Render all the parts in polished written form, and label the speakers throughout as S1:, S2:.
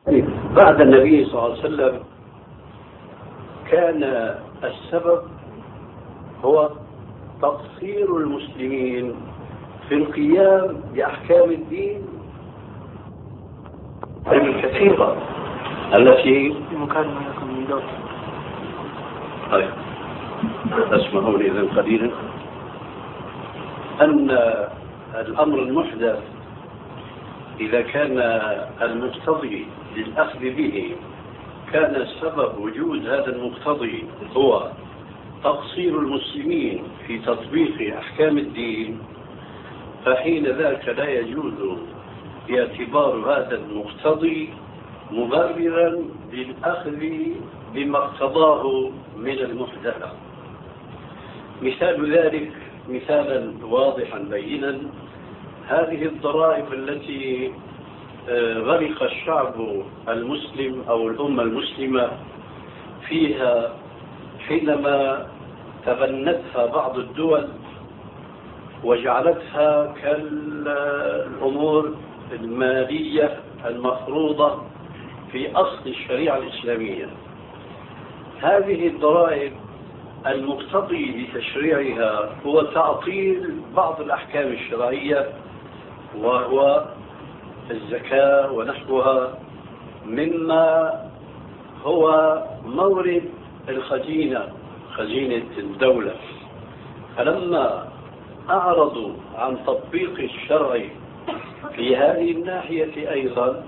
S1: بعد النبي صلى الله عليه وسلم كان السبب هو تقصير المسلمين في القيام بأحكام الدين الكثيرة التي اسمعوا لي إذن قليلا. أن الأمر المحدث إذا كان المقتضي للأخذ به كان السبب وجود هذا المقتضي هو تقصير المسلمين في تطبيق أحكام الدين، فحين ذاك لا يجوز باعتبار هذا المقتضي مبررا للأخذ بما اقتضاه من المحدثة. مثال ذلك مثالا واضحا بينا هذه الضرائب التي غرق الشعب المسلم أو الأمة المسلمة فيها حينما تبنتها بعض الدول وجعلتها كالأمور المالية المفروضة في أصل الشريعة الإسلامية. هذه الضرائب المقتضي لتشريعها هو تعطيل بعض الأحكام الشرعية وهو الزكاة ونحوها مما هو مورد خزينة الدولة. فلما أعرضوا عن تطبيق الشرع في هذه الناحية أيضا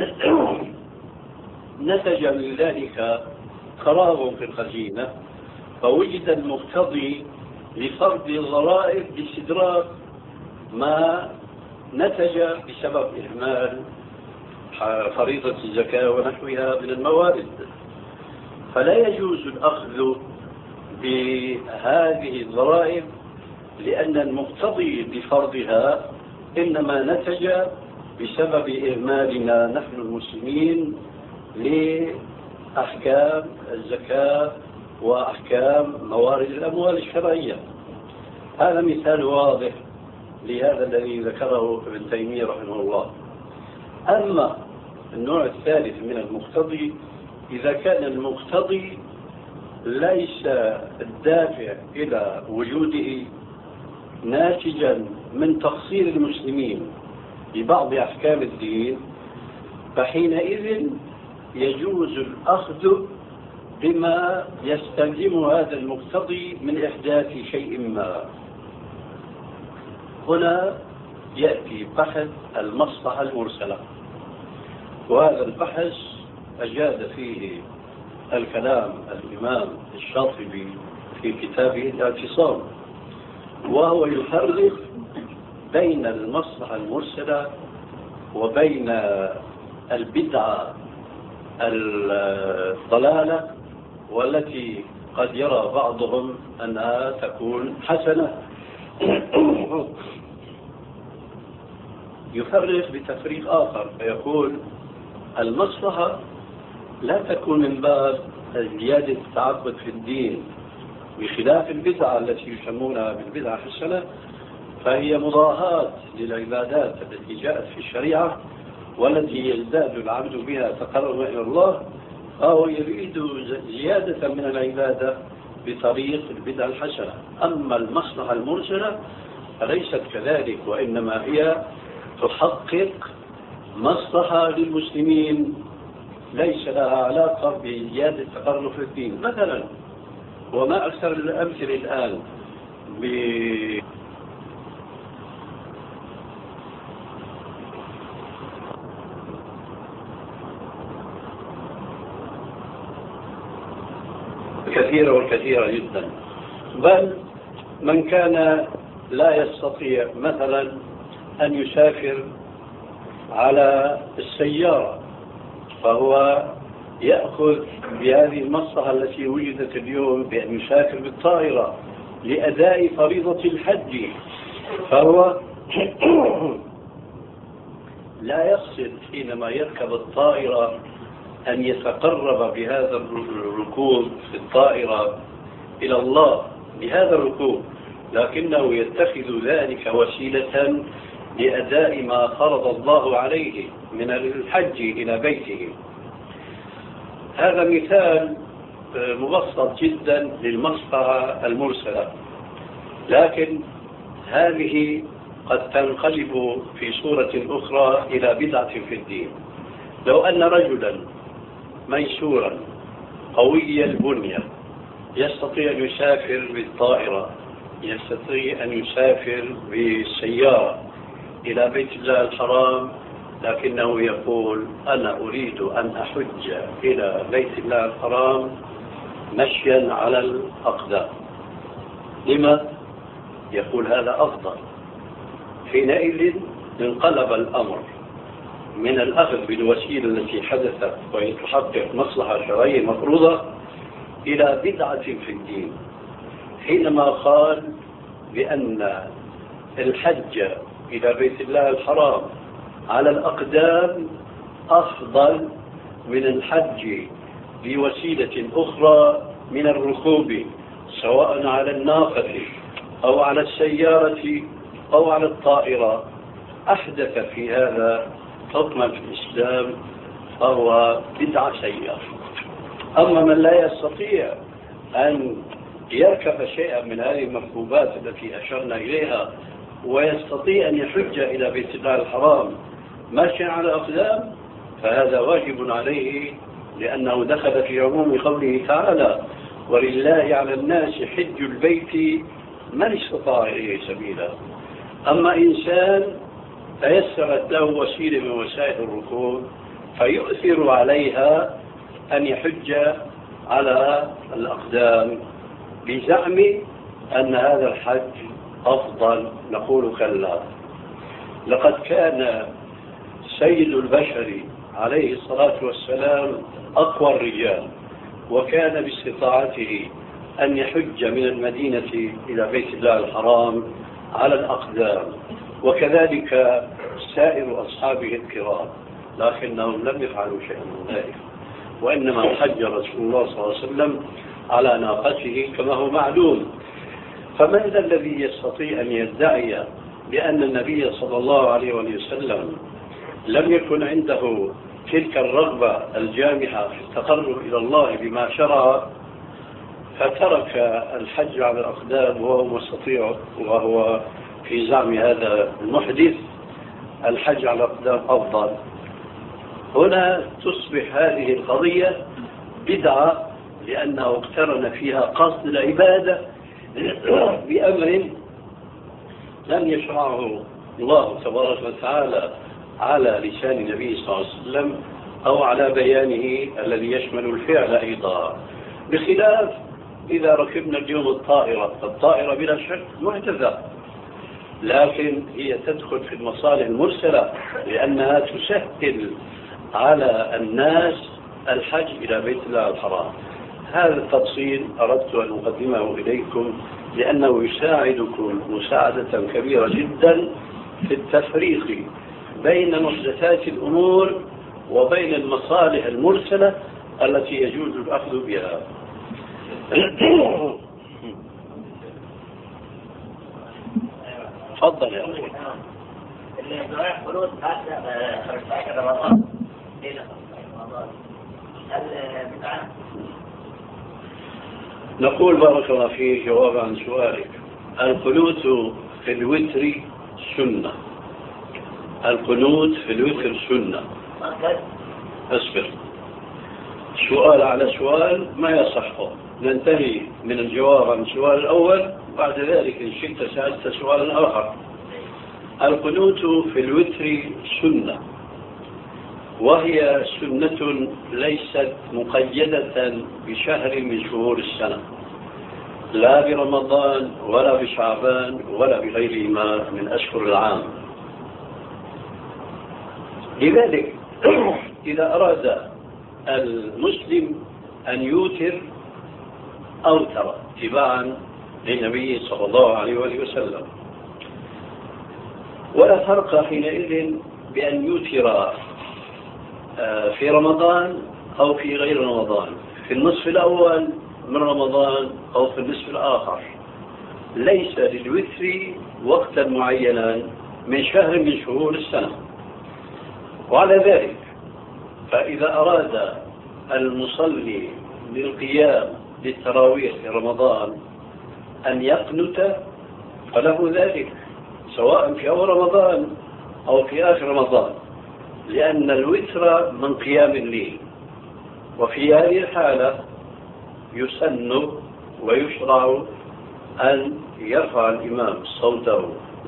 S1: نتج من ذلك فراغ في الخزينة، فوجد المقتضي لفرض الضرائب باستدراك ما نتج بسبب إهمال فريضة الزكاة ونحوها من الموارد. فلا يجوز الأخذ بهذه الضرائب لأن المقتضي بفرضها إنما نتج بسبب إهمالنا نحن المسلمين لأحكام الزكاة وأحكام موارد الأموال الشرعية. هذا مثال واضح لهذا الذي ذكره ابن تيمية رحمه الله. أما النوع الثالث من المقتضي إذا كان المقتضي ليس الدافع إلى وجوده ناتجا من تقصير المسلمين ببعض أحكام الدين، فحينئذ يجوز الأخذ بما يستلزم هذا المقتضي من إحداث شيء ما. هنا يأتي بحث المصلحة المرسلة، وهذا البحث أجاد فيه الكلام الإمام الشاطبي في كتابه الاعتصام، وهو يفرق بين المصلحة المرسلة وبين البدعة الضلالة والتي قد يرى بعضهم أنها تكون حسنة. يفرق بتفريق آخر فيقول المصلحة لا تكون من باب زيادة التعبد في الدين، بخلاف البدعة التي يسمونها بالبدعة حسنة، فهي مضاهاة للعبادات التي جاءت في الشريعة والتي يزداد العبد بها تقربا إلى الله، فهو يريد زيادة من العبادة بطريق البدعة الحسنة. أما المصلحة المرسلة فليست كذلك، وإنما هي تحقق مصلحة للمسلمين ليس لها علاقة بزيادة التقرب في الدين. مثلا وما أكثر الأمثلة الآن كثيرة والكثيرة جدا. بل من كان لا يستطيع مثلا أن يسافر على السيارة فهو يأخذ بهذه المصلحة التي وجدت اليوم بأن يسافر بالطائرة لأداء فريضة الحج، فهو لا يقصد حينما يركب الطائرة أن يتقرب بهذا الركوب في الطائرة إلى الله بهذا الركوب، لكنه يتخذ ذلك وسيلة لأداء ما فرض الله عليه من الحج إلى بيته. هذا مثال مبسط جدا للمصلحة المرسلة، لكن هذه قد تنقلب في صورة أخرى إلى بدعة في الدين. لو أن رجلا ميسورا قوي البنية يستطيع أن يسافر بالطائرة، يستطيع أن يسافر بالسيارة إلى بيت الله الحرام، لكنه يقول أنا أريد أن أحج إلى بيت الله الحرام مشيا على الأقدام. لما؟ يقول هذا أفضل. حينئذ انقلب الأمر من الأخذ بالوسيلة التي حدثت وهي تحقق مصلحة شرعية مفروضة إلى بدعة في الدين، حينما قال بأن الحج إلى بيت الله الحرام على الأقدام أفضل من الحج بوسيلة أخرى من الركوب، سواء على الناقة أو على السيارة أو على الطائرة. أحدث في هذا حكما في الإسلام فهو بدعة سيئة. أما من لا يستطيع أن يركب شيئا من هذه المركوبات التي أشرنا إليها ويستطيع أن يحج إلى بيت الله الحرام ماشيا على الأقدام، فهذا واجب عليه، لأنه دخل في عموم قوله تعالى ولله على الناس حج البيت من استطاع إليه سبيلا. أما إنسان تيسرت له وسيلة من وسائل الركوب فيؤثر عليها أن يحج على الأقدام بزعم أن هذا الحج أفضل، نقول كلا. لقد كان سيد البشر عليه الصلاة والسلام أقوى الرجال، وكان باستطاعته أن يحج من المدينة إلى بيت الله الحرام على الأقدام، وكذلك سائر أصحابه الكرام، لكنهم لم يفعلوا شيئا من ذلك، وإنما حج رسول الله صلى الله عليه وسلم على ناقته كما هو معلوم. فمن ذا الذي يستطيع أن يدعي بأن النبي صلى الله عليه وسلم لم يكن عنده تلك الرغبة الجامحة في التقرب إلى الله بما شرع، فترك الحج على الأقدام وهو مستطيع، وهو في زعم هذا المحدث الحج على الأقدام أفضل؟ هنا تصبح هذه القضية بدعة، لأنه اقترن فيها قصد العبادة بأمر لم يشرعه الله تبارك وتعالى على لسان النبي صلى الله عليه وسلم أو على بيانه الذي يشمل الفعل أيضا، بخلاف إذا ركبنا اليوم الطائرة بلا شك محدثة، لكن هي تدخل في المصالح المرسلة لأنها تسهل على الناس الحج إلى بيت الله الحرام. هذا التفصيل أردت أن أقدمه إليكم لأنه يساعدكم مساعدة كبيرة جدا في التفريق بين محدثات الأمور وبين المصالح المرسلة التي يجوز الأخذ بها. تفضل يا أخي. نقول بارك الله فيك جواب عن سؤالك. القنوت في الوتر سنة. القنوت في الوتر سنة. اصبر، سؤال على سؤال ما يصحه، ننتهي من الجواب عن السؤال الأول، بعد ذلك إن شئت سألت سؤالا آخر. القنوت في الوتر سنة، وهي سنة ليست مقيدة بشهر من شهور السنة، لا برمضان ولا بشعبان ولا بغيرهما من أشهر العام. لذلك إذا أراد المسلم أن يوتر أوتر اتباعا للنبي صلى الله عليه وسلم، ولا فرق حينئذ بأن يوتر في رمضان أو في غير رمضان، في النصف الأول من رمضان أو في النصف الآخر. ليس للوتر وقتا معينا من شهر من شهور السنة. وعلى ذلك فإذا أراد المصلي للقيام للتراويح في رمضان أن يقنت فله ذلك، سواء في أول رمضان أو في آخر رمضان، لأن الوتر من قيام الليل. وفي هذه الحالة يسن ويشرع أن يرفع الإمام صوته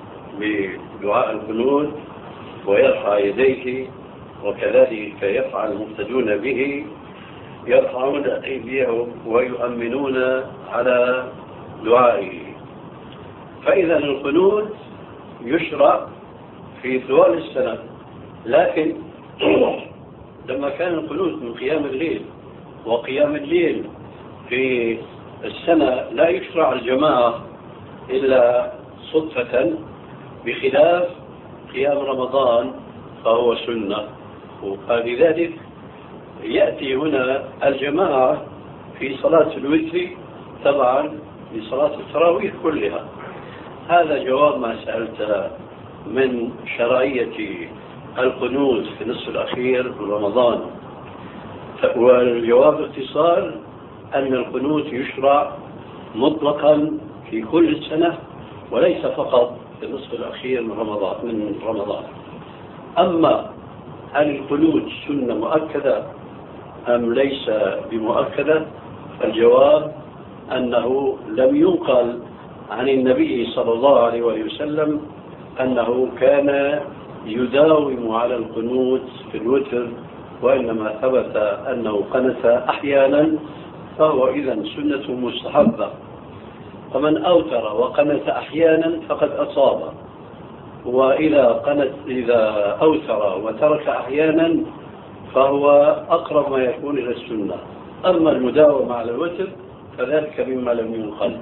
S1: بدعاء القنوت ويرفع يديه، وكذلك يفعل المقتدون به، يرفعون أيديهم ويؤمنون على دعائه. فإذا القنوت يشرع في طوال السنة، لكن لما كان القنوت من قيام الليل، وقيام الليل في السنة لا يشرع الجماعة إلا صدفة، بخلاف قيام رمضان فهو سنة. فلذلك يأتي هنا الجماعة في صلاة الوتر طبعا لصلاة التراويح كلها. هذا جواب ما سألت من شرعية القنوت في النصف الأخير من رمضان. والجواب باختصار أن القنوت يشرع مطلقا في كل السنة وليس فقط في النصف الأخير من رمضان. أما هل القنوت سنة مؤكدة أم ليس بمؤكدة؟ الجواب أنه لم ينقل عن النبي صلى الله عليه وسلم أنه كان يداوم على القنوت في الوتر، وإنما ثبت أنه قنت أحيانا، فهو إذن سنة مستحبة. فمن أوتر وقنت أحيانا فقد أصاب، وإذا أوتر وترك أحيانا فهو أقرب ما يكون إلى السنة. أما المداومة على الوتر فذلك مما لم ينقل.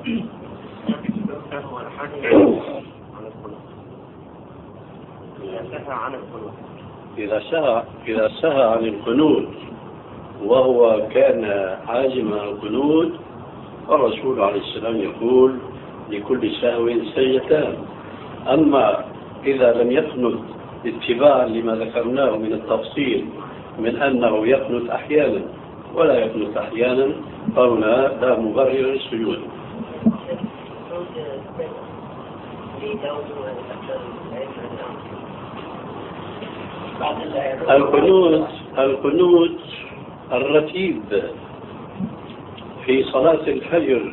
S1: إذا سهى عن القنوت وهو كان عازما عن القنوت، الرسول عليه السلام يقول لكل سهو سجدتان. أما إذا لم يقنت اتباعا لما ذكرناه من التفصيل من أنه يقنت أحيانا ولا يقنت أحيانا، فهنا لا مبرر للسجود. القنوت الرتيب في صلاة الفجر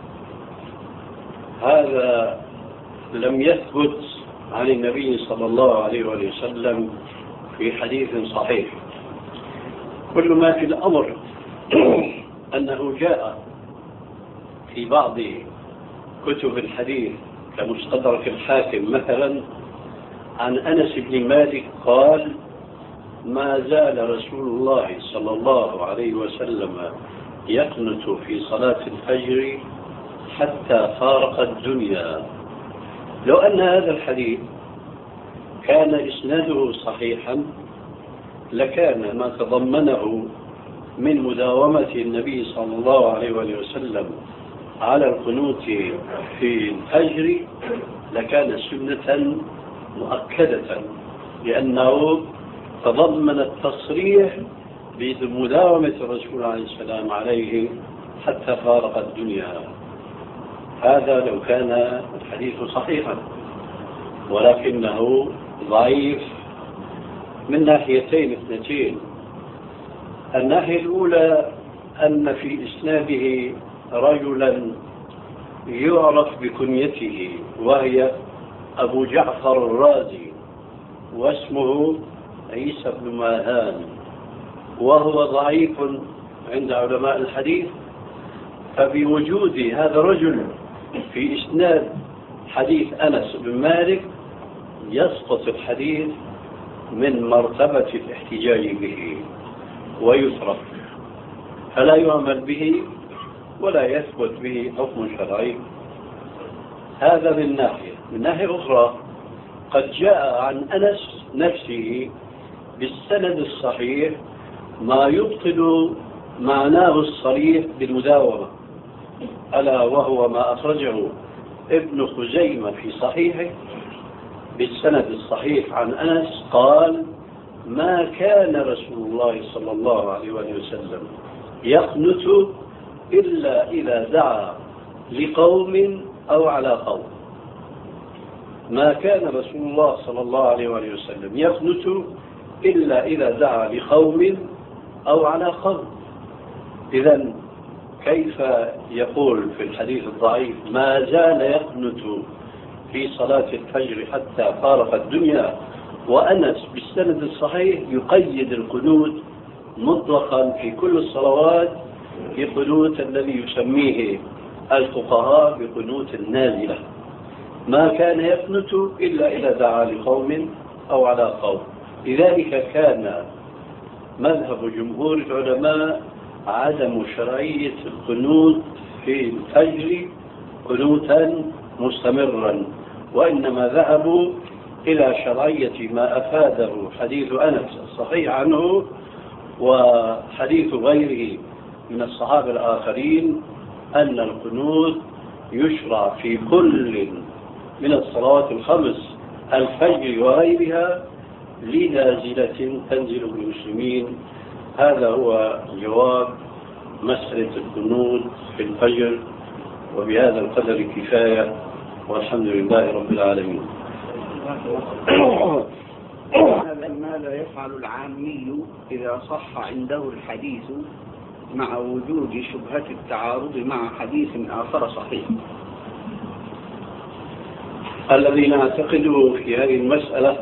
S1: هذا لم يثبت عن النبي صلى الله عليه وسلم في حديث صحيح. كل ما في الأمر أنه جاء في بعض كتب الحديث كمستدرك الحاكم مثلا عن أنس بن مالك قال: ما زال رسول الله صلى الله عليه وسلم يقنت في صلاة الفجر حتى فارق الدنيا. لو أن هذا الحديث كان إسناده صحيحا لكان ما تضمنه من مداومة النبي صلى الله عليه وسلم على القنوت في الفجر لكان سنة مؤكدة، لأنه تضمن التصريح بمداومة الرسول عليه السلام عليه حتى فارق الدنيا. هذا لو كان الحديث صحيحا، ولكنه ضعيف من ناحيتين اثنتين. الناحية الأولى أن في إسناده رجلا يعرف بكنيته وهي أبو جعفر الرازي، واسمه عيسى بن ماهان، وهو ضعيف عند علماء الحديث. فبوجود هذا الرجل في إسناد حديث أنس بن مالك يسقط الحديث من مرتبة الاحتجاج به ويترك، فلا يعمل به ولا يثبت به حكم شرعي. هذا من ناحية. من ناحية أخرى قد جاء عن أنس نفسه بالسند الصحيح ما يبطل معناه الصريح بالمداومة، ألا وهو ما أخرجه ابن خزيمة في صحيحه بالسند الصحيح عن أنس قال: ما كان رسول الله صلى الله عليه وسلم يقنت إلا إذا دعا لقوم أو على قوم. ما كان رسول الله صلى الله عليه وسلم يقنت إلا إذا دعا لقوم أو على قوم. إذن كيف يقول في الحديث الضعيف: ما زال يقنت في صلاة الفجر حتى فارق الدنيا، وأنس بالسند الصحيح يقيد القنوت مطلقا في كل الصلوات بقنوت الذي يسميه الفقهاء بقنوت النازلة. ما كان يقنت إلا إذا دعا لقوم أو على قوم. لذلك كان مذهب جمهور العلماء عدم شرعية القنوت في الفجر قنوتا مستمرا، وإنما ذهبوا إلى شرعية ما أفاده حديث أنس الصحيح عنه وحديث غيره من الصحابة الآخرين أن القنوت يشرع في كل من الصلوات الخمس، الفجر وغيرها، لنازلة تنزل بالمسلمين. هذا هو جواب مسألة القنوت في الفجر، وبهذا القدر كفاية، والحمد لله رب العالمين.
S2: ماذا يفعل العامي إذا صح عنده الحديث مع وجود شبهة التعارض مع حديث آخر صحيح؟
S1: الذي نعتقده في هذه المسألة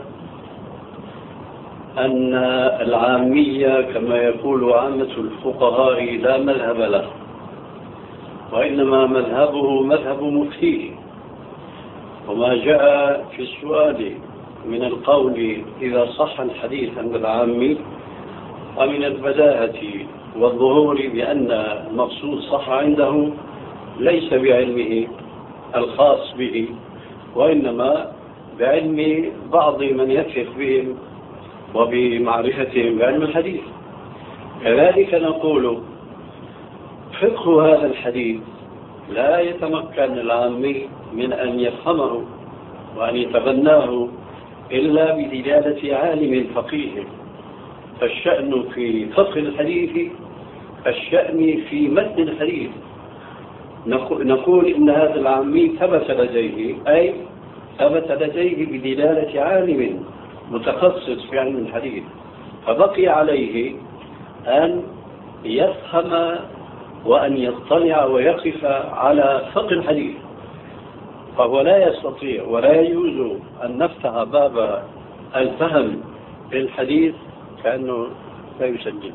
S1: أن العامية كما يقول عامة الفقهاء لا مذهب له، وإنما مذهبه مذهب مفتيه. وما جاء في السؤال من القول إذا صح الحديث عند العامي، ومن البداهة والظهور بأن المقصود صح عنده ليس بعلمه الخاص به، وإنما بعلم بعض من يثق بهم وبمعرفتهم بعلم الحديث. كذلك نقول فقه هذا الحديث لا يتمكن العامي من أن يفهمه وأن يتبناه إلا بدلالة عالم فقيه. فالشأن في فقه الحديث الشأن في متن الحديث. نقول إن هذا العامي ثبت لديه، أي ثبت لديه بدلالة عالم متخصص في علم الحديث، فبقي عليه أن يفهم وأن يطلع ويقف على فقه الحديث. فهو لا يستطيع ولا يجوز أن نفتح باب الفهم في الحديث كأنه لا يسجل.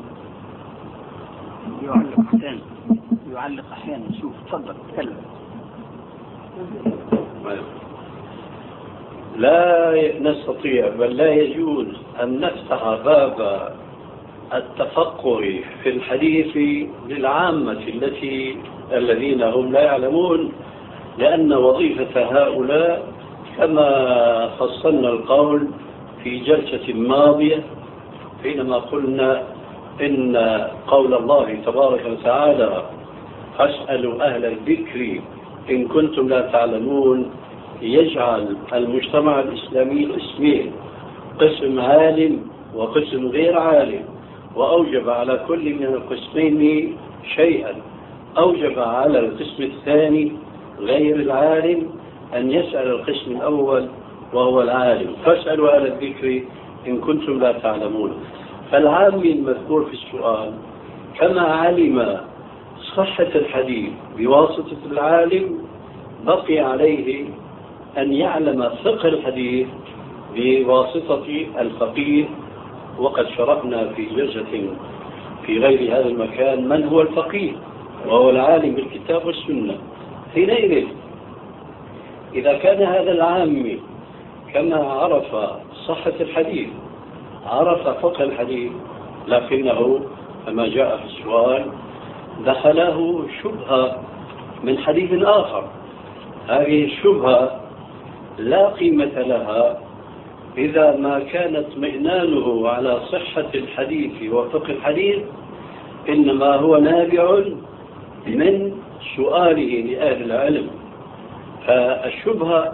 S2: يعلق أحيانا. شوف تفضل تكلم.
S1: لا نستطيع بل لا يجوز أن نفتح باب التفقه في الحديث للعامة الذين هم لا يعلمون، لأن وظيفة هؤلاء كما فصلنا القول في جلسة ماضية حينما قلنا إن قول الله تبارك وتعالى: فاسألوا أهل الذكر إن كنتم لا تعلمون، يجعل المجتمع الإسلامي قسمين: قسم عالم وقسم غير عالم، وأوجب على كل من القسمين شيئا. أوجب على القسم الثاني غير العالم أن يسأل القسم الأول وهو العالم: فاسألوا أهل الذكر إن كنتم لا تعلمون. فالعامي المذكور في السؤال كما علم صحة الحديث بواسطة العالم، بقي عليه أن يعلم فقه الحديث بواسطة الفقيه. وقد شرحنا في جلسة في غير هذا المكان من هو الفقيه، وهو العالم بالكتاب والسنة. حينئذ إذا كان هذا العام كما عرف صحة الحديث عرف فقه الحديث، لكنه كما جاء في السؤال دخله شبهة من حديث آخر. هذه الشبهة لا قيمة لها إذا ما كان اطمئنانه على صحة الحديث وفقه الحديث، إنما هو نابع من سؤاله لأهل العلم. فالشبهة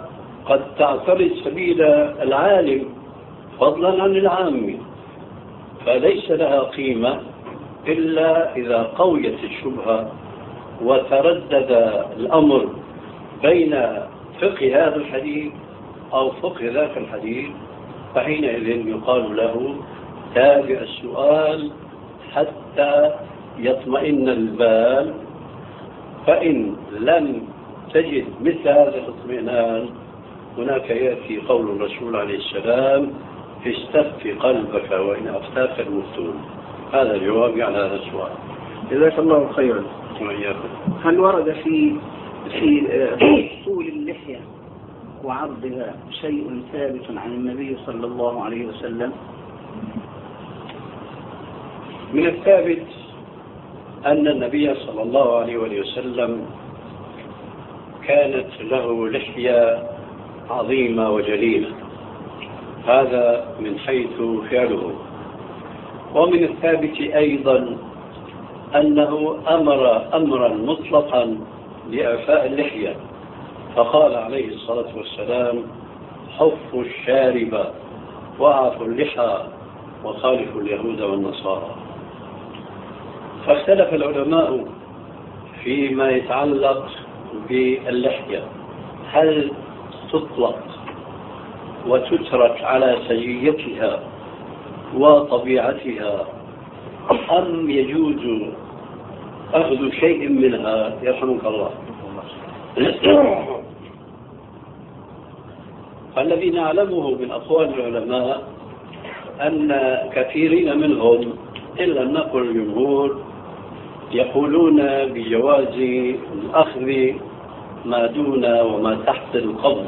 S1: قد تعترض سبيل العالم فضلا عن العام، فليس لها قيمة إلا إذا قويت الشبهة وتردد الأمر بين فقه هذا الحديث أو فقه ذاك الحديث، فحينئذ يقال له تابع السؤال حتى يطمئن البال. فإن لم تجد مثل هذا الاطمئنان هناك يأتي قول الرسول عليه السلام: استف قلبك وإن أفتاك المفتون. هذا الجواب على هذا السؤال.
S2: جزاك الله خيرا. هل ورد في طول اللحية وعرضها شيء ثابت عن النبي صلى الله عليه وسلم؟
S1: من الثابت أن النبي صلى الله عليه وسلم كانت له لحية عظيمة وجليلة، هذا من حيث فعله. ومن الثابت أيضا أنه أمر أمرا مطلقا بإعفاء اللحية، فقال عليه الصلاة والسلام: حفوا الشارب وأعفوا اللحى وخالفوا اليهود والنصارى. فاختلف العلماء فيما يتعلق باللحية، هل تطلق وتترك على سجيتها وطبيعتها أم يجوز أخذ شيء منها؟ يرحمك الله. فالذي نعلمه من أقوال العلماء أن كثيرين منهم إن لم نقل الجمهور يقولون بجواز الأخذ ما دون وما تحت القبضة،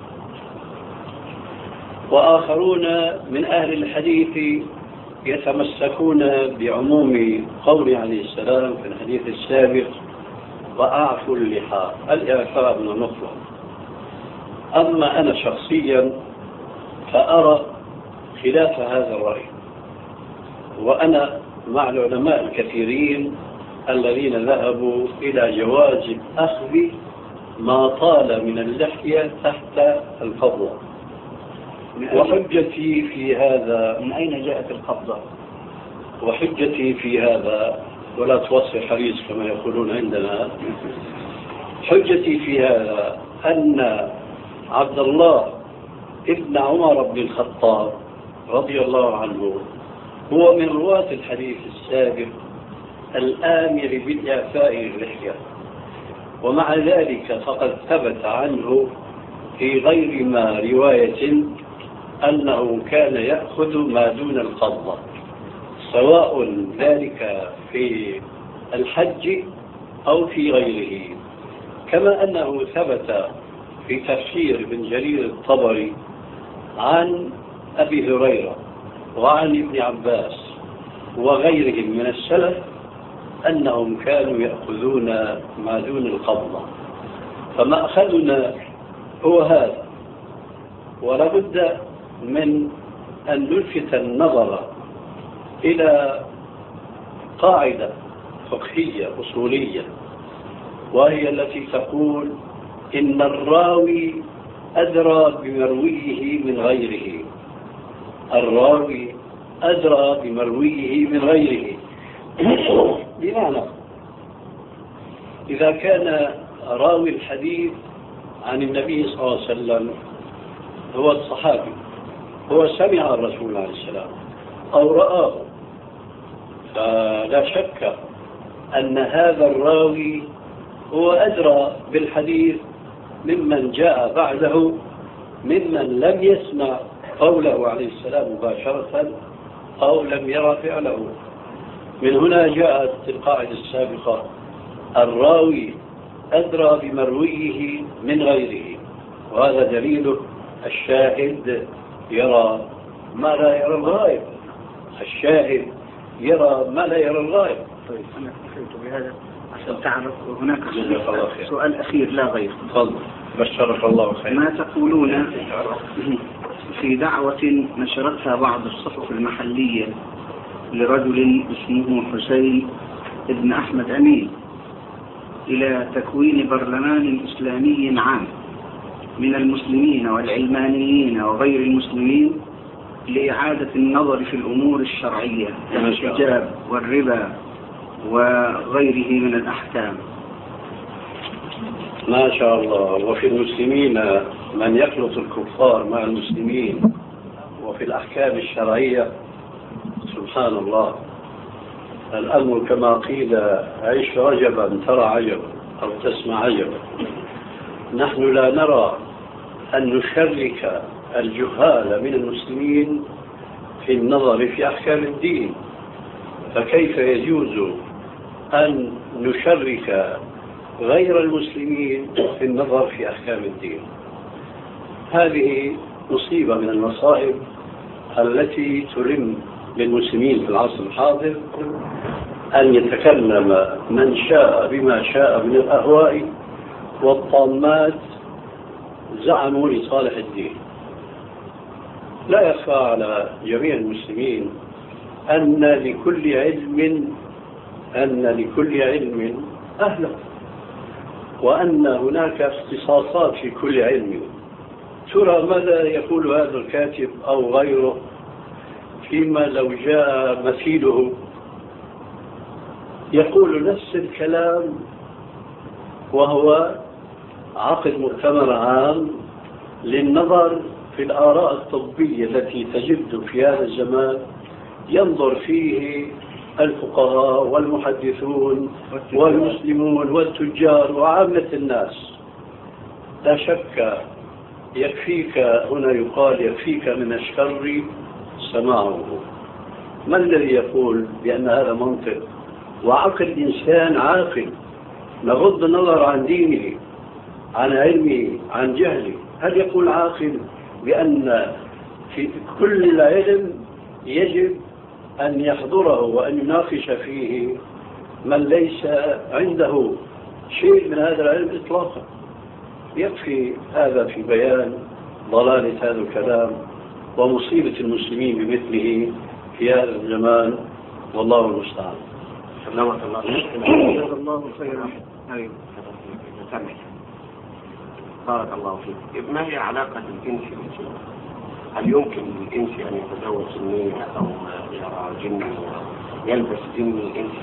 S1: وآخرون من أهل الحديث يتمسكون بعموم قول عليه السلام في الحديث السابق: وأعفوا اللحى، الإعفاء من المطلق. أما أنا شخصيا فأرى خلاف هذا الرأي، وأنا مع العلماء الكثيرين الذين ذهبوا إلى جواز أخذ ما طال من اللحية تحت القبضة. وحجتي في هذا،
S2: من أين جاءت القبضة؟
S1: وحجتي في هذا، ولا توصي حريص كما يقولون عندنا، حجتي في هذا أن عبد الله ابن عمر بن الخطاب رضي الله عنه هو من رواة الحديث السابق الآمر بالإعفاء اللحية، ومع ذلك فقد ثبت عنه في غير ما رواية أنه كان يأخذ ما دون القبضة، سواء ذلك في الحج أو في غيره. كما أنه ثبت في تفسير ابن جرير الطبري عن أبي هريرة وعن ابن عباس وغيرهم من السلف أنهم كانوا يأخذون ما دون القبضة. فما أخذنا هو هذا، ولا بد من أن نلفت النظر إلى قاعدة فقهية أصولية، وهي التي تقول: إن الراوي أدرى بمرويه من غيره. الراوي أدرى بمرويه من غيره، بمعنى إذا كان راوي الحديث عن النبي صلى الله عليه وسلم هو الصحابي، هو سمع الرسول عليه السلام أو رآه، فلا شك أن هذا الراوي هو أدرى بالحديث ممن جاء بعده، ممن لم يسمع قوله عليه السلام مباشرة أو لم يرى فعله. من هنا جاءت القاعدة السابقة: الراوي أدرى بمرويه من غيره، وهذا دليله الشاهد يرى ما لا يرى الغائب. الشاهد يرى ما لا يرى الغائب.
S2: طيب أنا اكتفيت بهذا عشان تعرف. هناك سؤال أخير لا غير.
S1: تفضل. بشرك الله خير.
S2: ما تقولون في دعوة نشرتها بعض الصحف المحلية لرجل اسمه حسين ابن أحمد أمين إلى تكوين برلمان إسلامي عام من المسلمين والعلمانيين وغير المسلمين لإعادة النظر في الأمور الشرعية كالحجاب والربا وغيره من الأحكام.
S1: ما شاء الله. وفي المسلمين من يخلط الكفار مع المسلمين وفي الأحكام الشرعية. سبحان الله. الأمر كما قيل عيش رجبا ترى عجبا أو تسمع عجبا. نحن لا نرى أن نشرك الجهال من المسلمين في النظر في أحكام الدين، فكيف يجوز أن نشرك غير المسلمين في النظر في أحكام الدين؟ هذه مصيبة من المصائب التي تلم بالمسلمين في العصر الحاضر، أن يتكلم من شاء بما شاء من الأهواء والطامات زعموا لصالح الدين. لا يخفى على جميع المسلمين أن لكل علم أهله، وأن هناك اختصاصات في كل علم. ترى ماذا يقول هذا الكاتب أو غيره فيما لو جاء مثيله يقول نفس الكلام وهو عقد مؤتمر عام للنظر في الآراء الطبية التي تجد في هذا الزمان، ينظر فيه الفقهاء والمحدثون والمسلمون والتجار وعامة الناس. لا شك يكفيك، هنا يقال يكفيك من الشر سماعه. ما الذي يقول بأن هذا منطق وعقل إنسان عاقل نغض النظر عن دينه عن علمه عن جهله؟ هل يقول عاقل بأن في كل علم يجب أن يحضره وأن يناقش فيه من ليس عنده شيء من هذا العلم إطلاقا؟ يكفي هذا في بيان ضلالة هذا الكلام ومصيبة المسلمين بمثله في هذا الزمان، والله المستعان.
S2: الله خيرا.
S3: بارك الله فيك. ما هي علاقة الإنس بالجن؟ هل يمكن للإنس أن يتزوج جنية أو يرى جني يلبس جني إنسي؟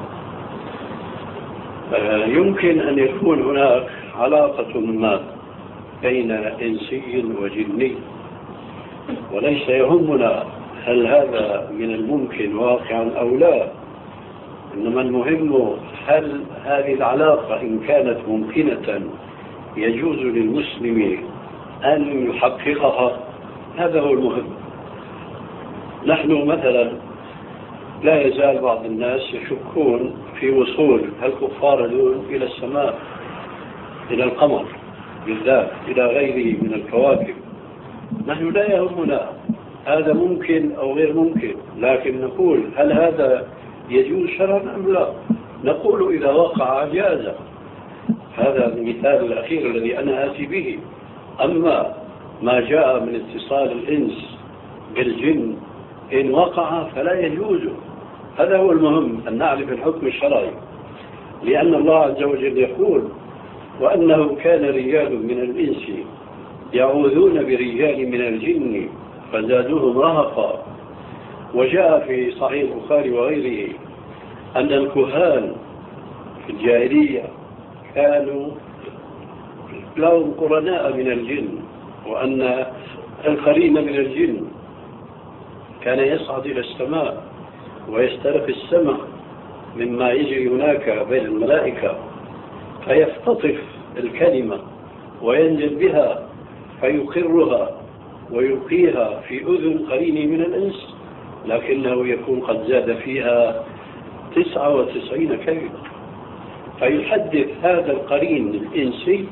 S1: يمكن أن يكون هناك علاقة ما بين إنسي وجني، وليس يهمنا هل هذا من الممكن واقعا أو لا، إنما المهم هل هذه العلاقة إن كانت ممكنة يجوز للمسلم أن يحققها. هذا هو المهم. نحن مثلا لا يزال بعض الناس يشكون في وصول الكفار دول إلى السماء، إلى القمر بالذات، إلى غيره من الكواكب. نحن لا يهمنا هذا ممكن أو غير ممكن، لكن نقول هل هذا يجوز شرعا أم لا؟ نقول إذا وقع جاز. هذا المثال الأخير الذي أنا آتي به. أما ما جاء من اتصال الإنس بالجن إن وقع فلا يجوز. هذا هو المهم، أن نعرف الحكم الشرعي، لأن الله عز وجل يقول وأنه كان رجال من الإنس يعوذون برجال من الجن فزادوهم رهقا. وجاء في صحيح البخاري وغيره أن الكهان في الجاهلية كانوا لهم قرناء من الجن، وأن القرين من الجن كان يصعد إلى السماء ويسترق السماء مما يجري هناك بين الملائكة، فيختطف الكلمة وينزل بها فيقرها ويلقيها في أذن قرين من الإنس، لكنه يكون قد زاد فيها 99 كلمة، فيحدث هذا القرين الإنسي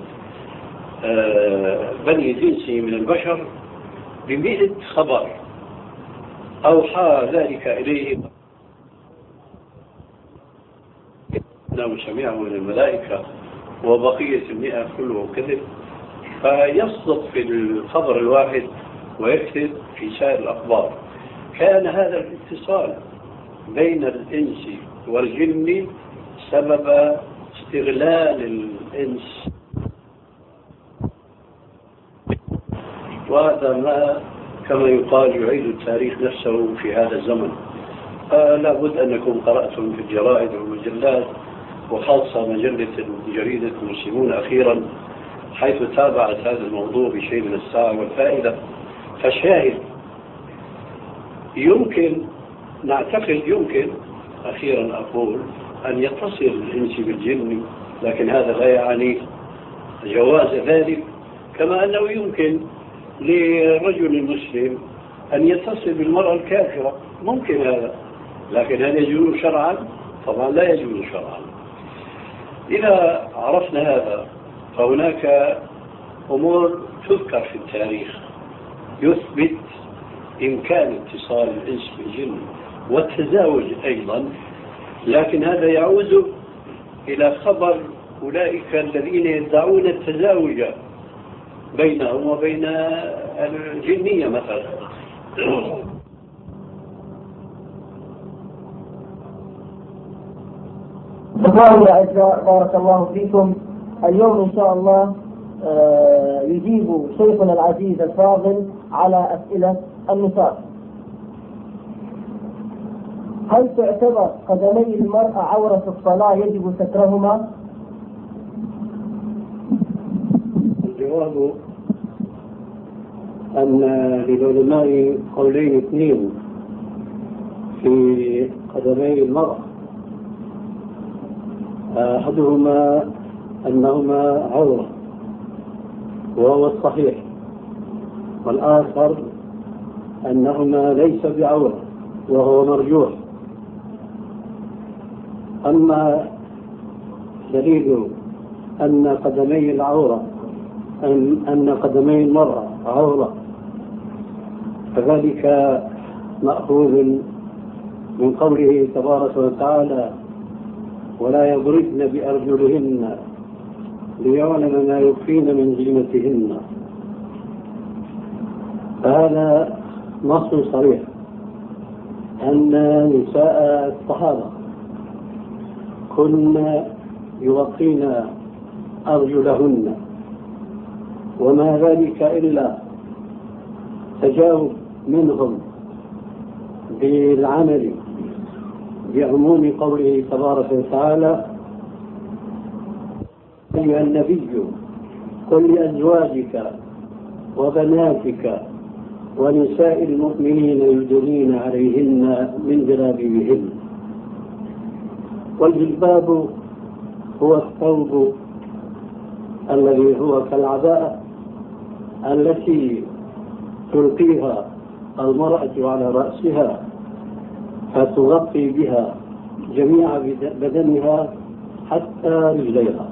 S1: بني جنسه من البشر ب100 خبر أوحى ذلك إليه أنه سمعه من الملائكة، وبقية 100 كله كذب، فيصدق في الخبر الواحد ويكتب في سائر الأخبار. كان هذا الاتصال بين الإنس والجن سبب استغلال الإنس وهذا ما كما يقال يعيد التاريخ نفسه في هذا الزمن. لا بد أنكم قرأتم في الجرائد والمجلات، وخاصة جريدة المسلمون أخيرا، حيث تابعت هذا الموضوع بشيء من السعة والفائدة. فالشاهد يمكن أخيرا أقول أن يتصل الإنس بالجن، لكن هذا لا يعني جواز ذلك، كما أنه يمكن لرجل مسلم أن يتصل بالمرأة الكافرة، ممكن هذا، لكن هل يجوز شرعا؟ طبعا لا يجوز شرعا. إذا عرفنا هذا فهناك أمور تذكر في التاريخ يثبت إمكان اتصال الإنس بالجن والتزاوج أيضا، لكن هذا يعود إلى خبر أولئك الذين يدعون التزاوج بينهم وبين الجنية مثلا.
S4: بارك الله فيكم. اليوم إن شاء الله يجيب شيخنا العزيز الفاضل على أسئلة النساء. هل تعتبر قدمي المرأة عورة في الصلاة يجب سترهما؟
S1: الجواب أن للعلماء قولين اثنين في قدمي المرأة. أحدهما أنهما عورة وهو الصحيح، والآخر أنهما ليس بعورة وهو مرجوح. أما دليل أن قدمي العورة أن قدمي المرأة عورة فذلك مأخوذ من قوله تبارك وتعالى: ولا يضربن بأرجلهن ليعلم ما يخفين من زينتهن. فهذا نص صريح أن نساء الصحابة كن يغطين أرجلهن، وما ذلك إلا تجاوب منهم بالعمل بعموم قوله تبارك وتعالى: أيها النبي قل لأزواجك وبناتك ونساء المؤمنين يدنين عليهن من جلابيبهن. والجلباب هو الثوب الذي هو كالعباءة التي تلقيها المرأة على رأسها فتغطي بها جميع بدنها حتى رجليها.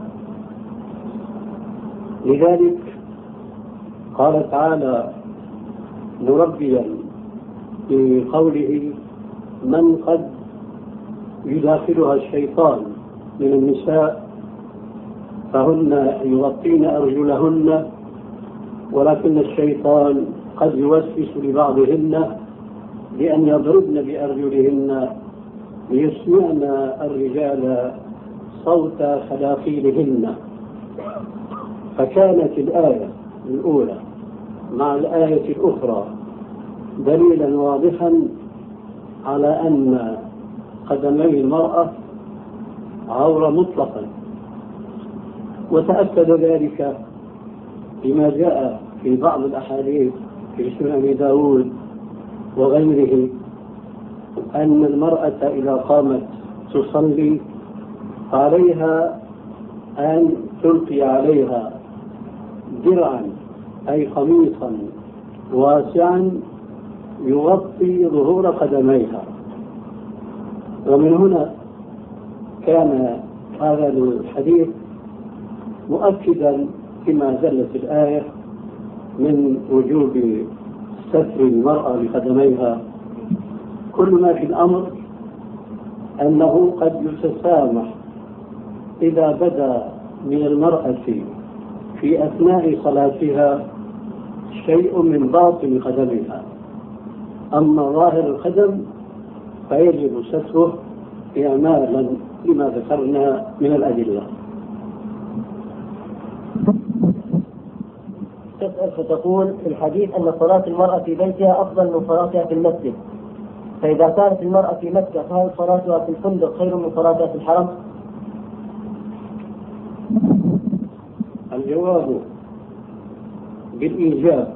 S1: لذلك قال تعالى مربيا بقوله: من قد يداخلها الشيطان من النساء فهن يغطين أرجلهن، ولكن الشيطان قد يوسوس لبعضهن بأن يضربن بأرجلهن ليسمعن الرجال صوت خلاقيلهن. فكانت الآية الأولى مع الآية الأخرى دليلا واضحا على أن قدمي المرأة عورة مطلقا، وتأكد ذلك بما جاء في بعض الأحاديث في سنن داود وغيره أن المرأة إذا قامت تصلي عليها أن تلقي عليها درعا أي قميصا واسعا يغطي ظهور قدميها. ومن هنا كان هذا الحديث مؤكدا كما دلت الآية من وجوب ستر المرأة لقدميها. كل ما في الأمر أنه قد يتسامح إذا بدا من المرأة في أثناء صلاتها شيء من باطن قدمها، أما ظاهر القدم فيجب ستره إعمالا لما ذكرنا من الأدلة.
S4: تسأل فتقول في الحديث أن صلاة المرأة في بيتها أفضل من صلاتها في المسجد، فإذا كانت المرأة في مكة فهل صلاتها في الفندق خير من صلاتها في الحرم؟
S1: الجواب بالإيجاب،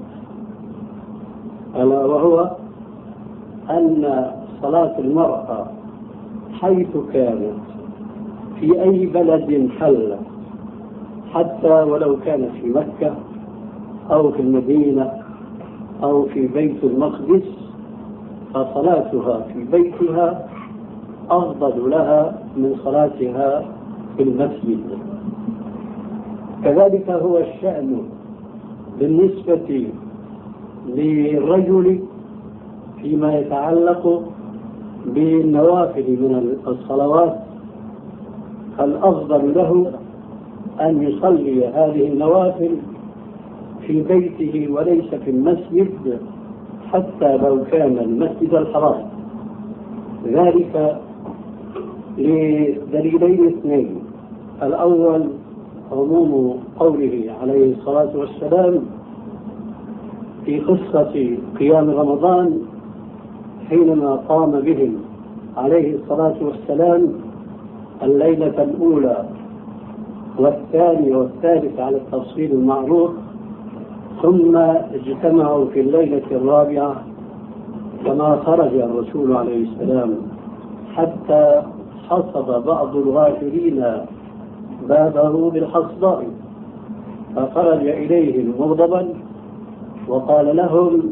S1: ألا وهو أن صلاة المرأة حيث كانت في أي بلد حل، حتى ولو كانت في مكة أو في المدينة أو في بيت المقدس، فصلاتها في بيتها أفضل لها من صلاتها في المسجد. كذلك هو الشأن بالنسبة للرجل فيما يتعلق بالنوافل من الصلوات، فالأفضل له أن يصلي هذه النوافل في بيته وليس في المسجد، حتى لو كان المسجد الحرام. ذلك لدليلين اثنين: الأول عموم قوله عليه الصلاة والسلام في قصة قيام رمضان حينما قام بهم عليه الصلاة والسلام الليلة الأولى والثانية والثالثة على التفصيل المعروف، ثم اجتمعوا في الليلة الرابعة، كما خرج الرسول عليه السلام حتى حصد بعض الغافلين بابه بالحصباء، فخرج إليهم مغضبا وقال لهم: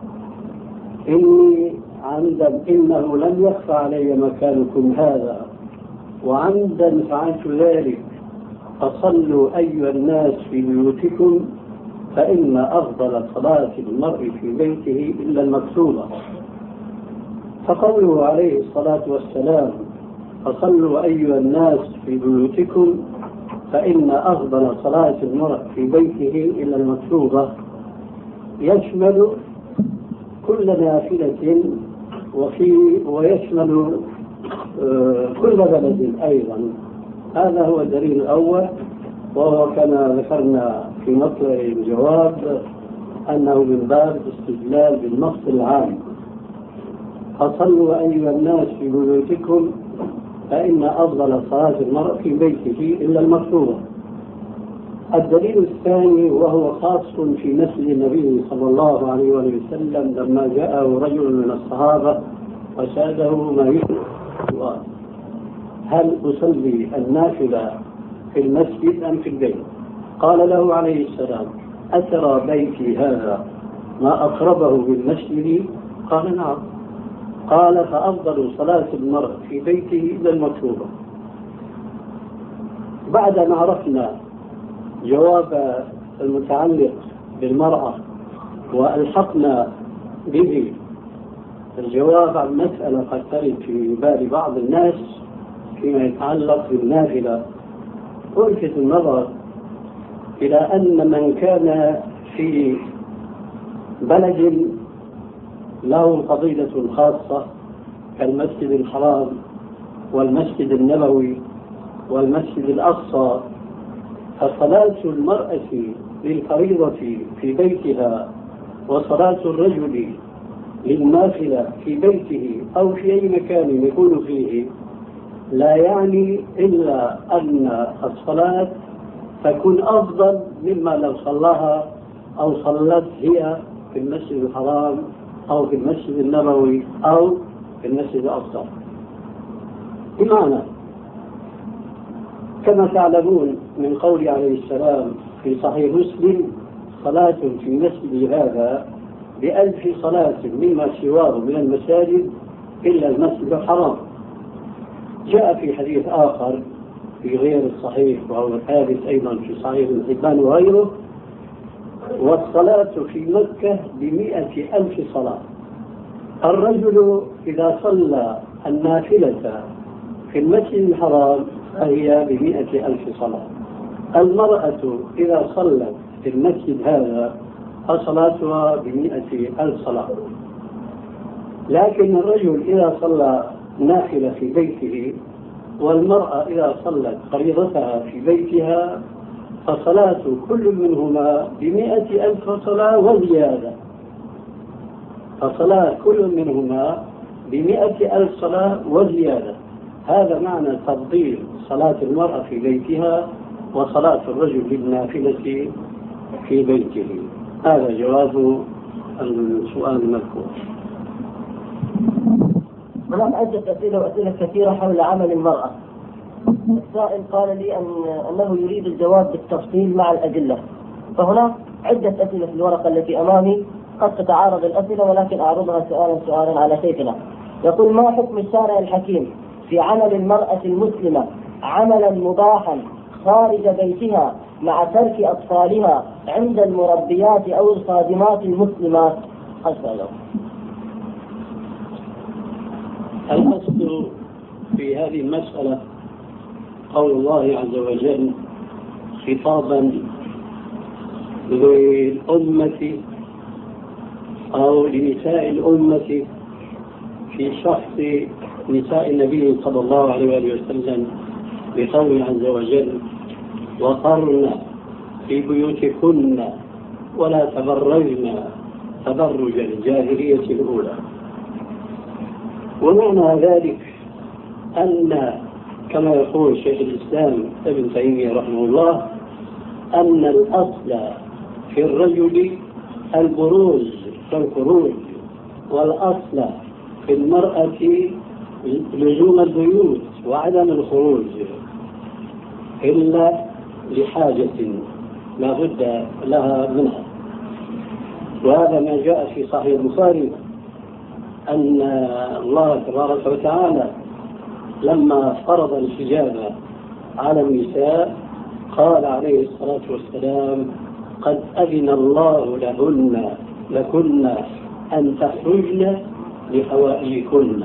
S1: إنه لم يخفى علي مكانكم هذا، وعمدا فعلت ذلك، فصلوا أيها الناس في بيوتكم، فإن أفضل صلاة المرء في بيته إلا المكتوبة. فقوله عليه الصلاة والسلام: فصلوا أيها الناس في بيوتكم، فإن أفضل صلاة المرء في بيته إلا المكتوبة، يشمل كل نافلة ويشمل كل بلد أيضا. هذا هو الدليل الأول، وهو كما ذكرنا في مطلع الجواب أنه من باب الاستدلال بالنص العام: فصلوا أيها الناس في بيوتكم، فإن أفضل صلاة المرء في بيته إلا المكتوبة. الدليل الثاني وهو خاص في مسجد النبي صلى الله عليه وسلم لما جاءه رجل من الصحابة وسأله ما يقول: هل أصلي النافلة في المسجد أم في البيت؟ قال له عليه السلام: أترى بيتي هذا ما أقربه بالمسجد؟ قال: نعم. قال: فأفضل صلاة المرء في بيته إلا المكتوبة. بعد ما عرفنا جواب المتعلق بالمرأة وألحقنا به الجواب عن مسألة قد ترد في بال بعض الناس فيما يتعلق بالنافلة، ألفت النظر إلى أن من كان في بلد له فضيلة خاصة كالمسجد الحرام والمسجد النبوي والمسجد الأقصى، فصلاة المرأة للفريضة في بيتها وصلاة الرجل للنافلة في بيته أو في أي مكان يكون فيه لا يعني إلا أن الصلاة تكون أفضل مما لو صلاها أو صلت هي في المسجد الحرام أو في المسجد النبوي أو في المسجد الأقصى. بمعنى كما تعلمون من قول عليه السلام في صحيح مسلم: صلاة في مسجد هذا ب1000 صلاة مما سواه من المساجد إلا المسجد الحرام. جاء في حديث آخر في غير الصحيح وهو الحادث أيضا في صحيح ابن حبان وغيره: والصلاة في مكة ب100,000 صلاة. الرجل إذا صلى النافلة في المسجد الحرام فهي ب100,000 صلاة. المرأة إذا صلت في المسجد هذا فصلاتها ب100,000 صلاة. لكن الرجل إذا صلى نافلة في بيته والمرأة إذا صلت فريضتها في بيتها فصلاة كل منهما ب100,000 صلاة وزيادة. فصلاة كل منهما ب100,000 صلاة وزيادة. هذا معنى تفضيل صلاة المرأة في بيتها وصلاة الرجل بالنافلة في بيته. هذا جواب السؤال المذكور.
S4: هناك عدة أسئلة وأسئلة كثيرة حول عمل المرأة. السائل قال لي أنه يريد الجواب بالتفصيل مع الأدلة، فهناك عدة أسئلة في الورقة التي أمامي قد تتعارض الأسئلة، ولكن أعرضها سؤالا على شيخنا. يقول: ما حكم الشارع الحكيم في عمل المرأة المسلمة عملا مباحا خارج بيتها مع ترك أطفالها عند المربيات أو الخادمات المسلمات؟ أسأله.
S1: الأصل في هذه المسألة قول الله عز وجل خطابا للأمة أو لنساء الأمة في شخص نساء النبي صلى الله عليه وسلم بقول عز وجل: وقرن في بيوتكن ولا تبرجن تبرج الجاهلية الأولى. ومعنى ذلك أن كما يقول شيخ الإسلام ابن تيمية رحمه الله أن الأصل في الرجل البروز والخروج، والأصل في المرأة لزوم البيوت وعدم الخروج إلا لحاجة لا بد لها منها. وهذا ما جاء في صحيح البخاري أن الله تبارك وتعالى لما فرض الحجاب على النساء قال عليه الصلاة والسلام: قد أذن الله لكن أن تخرجن لحوائجكن.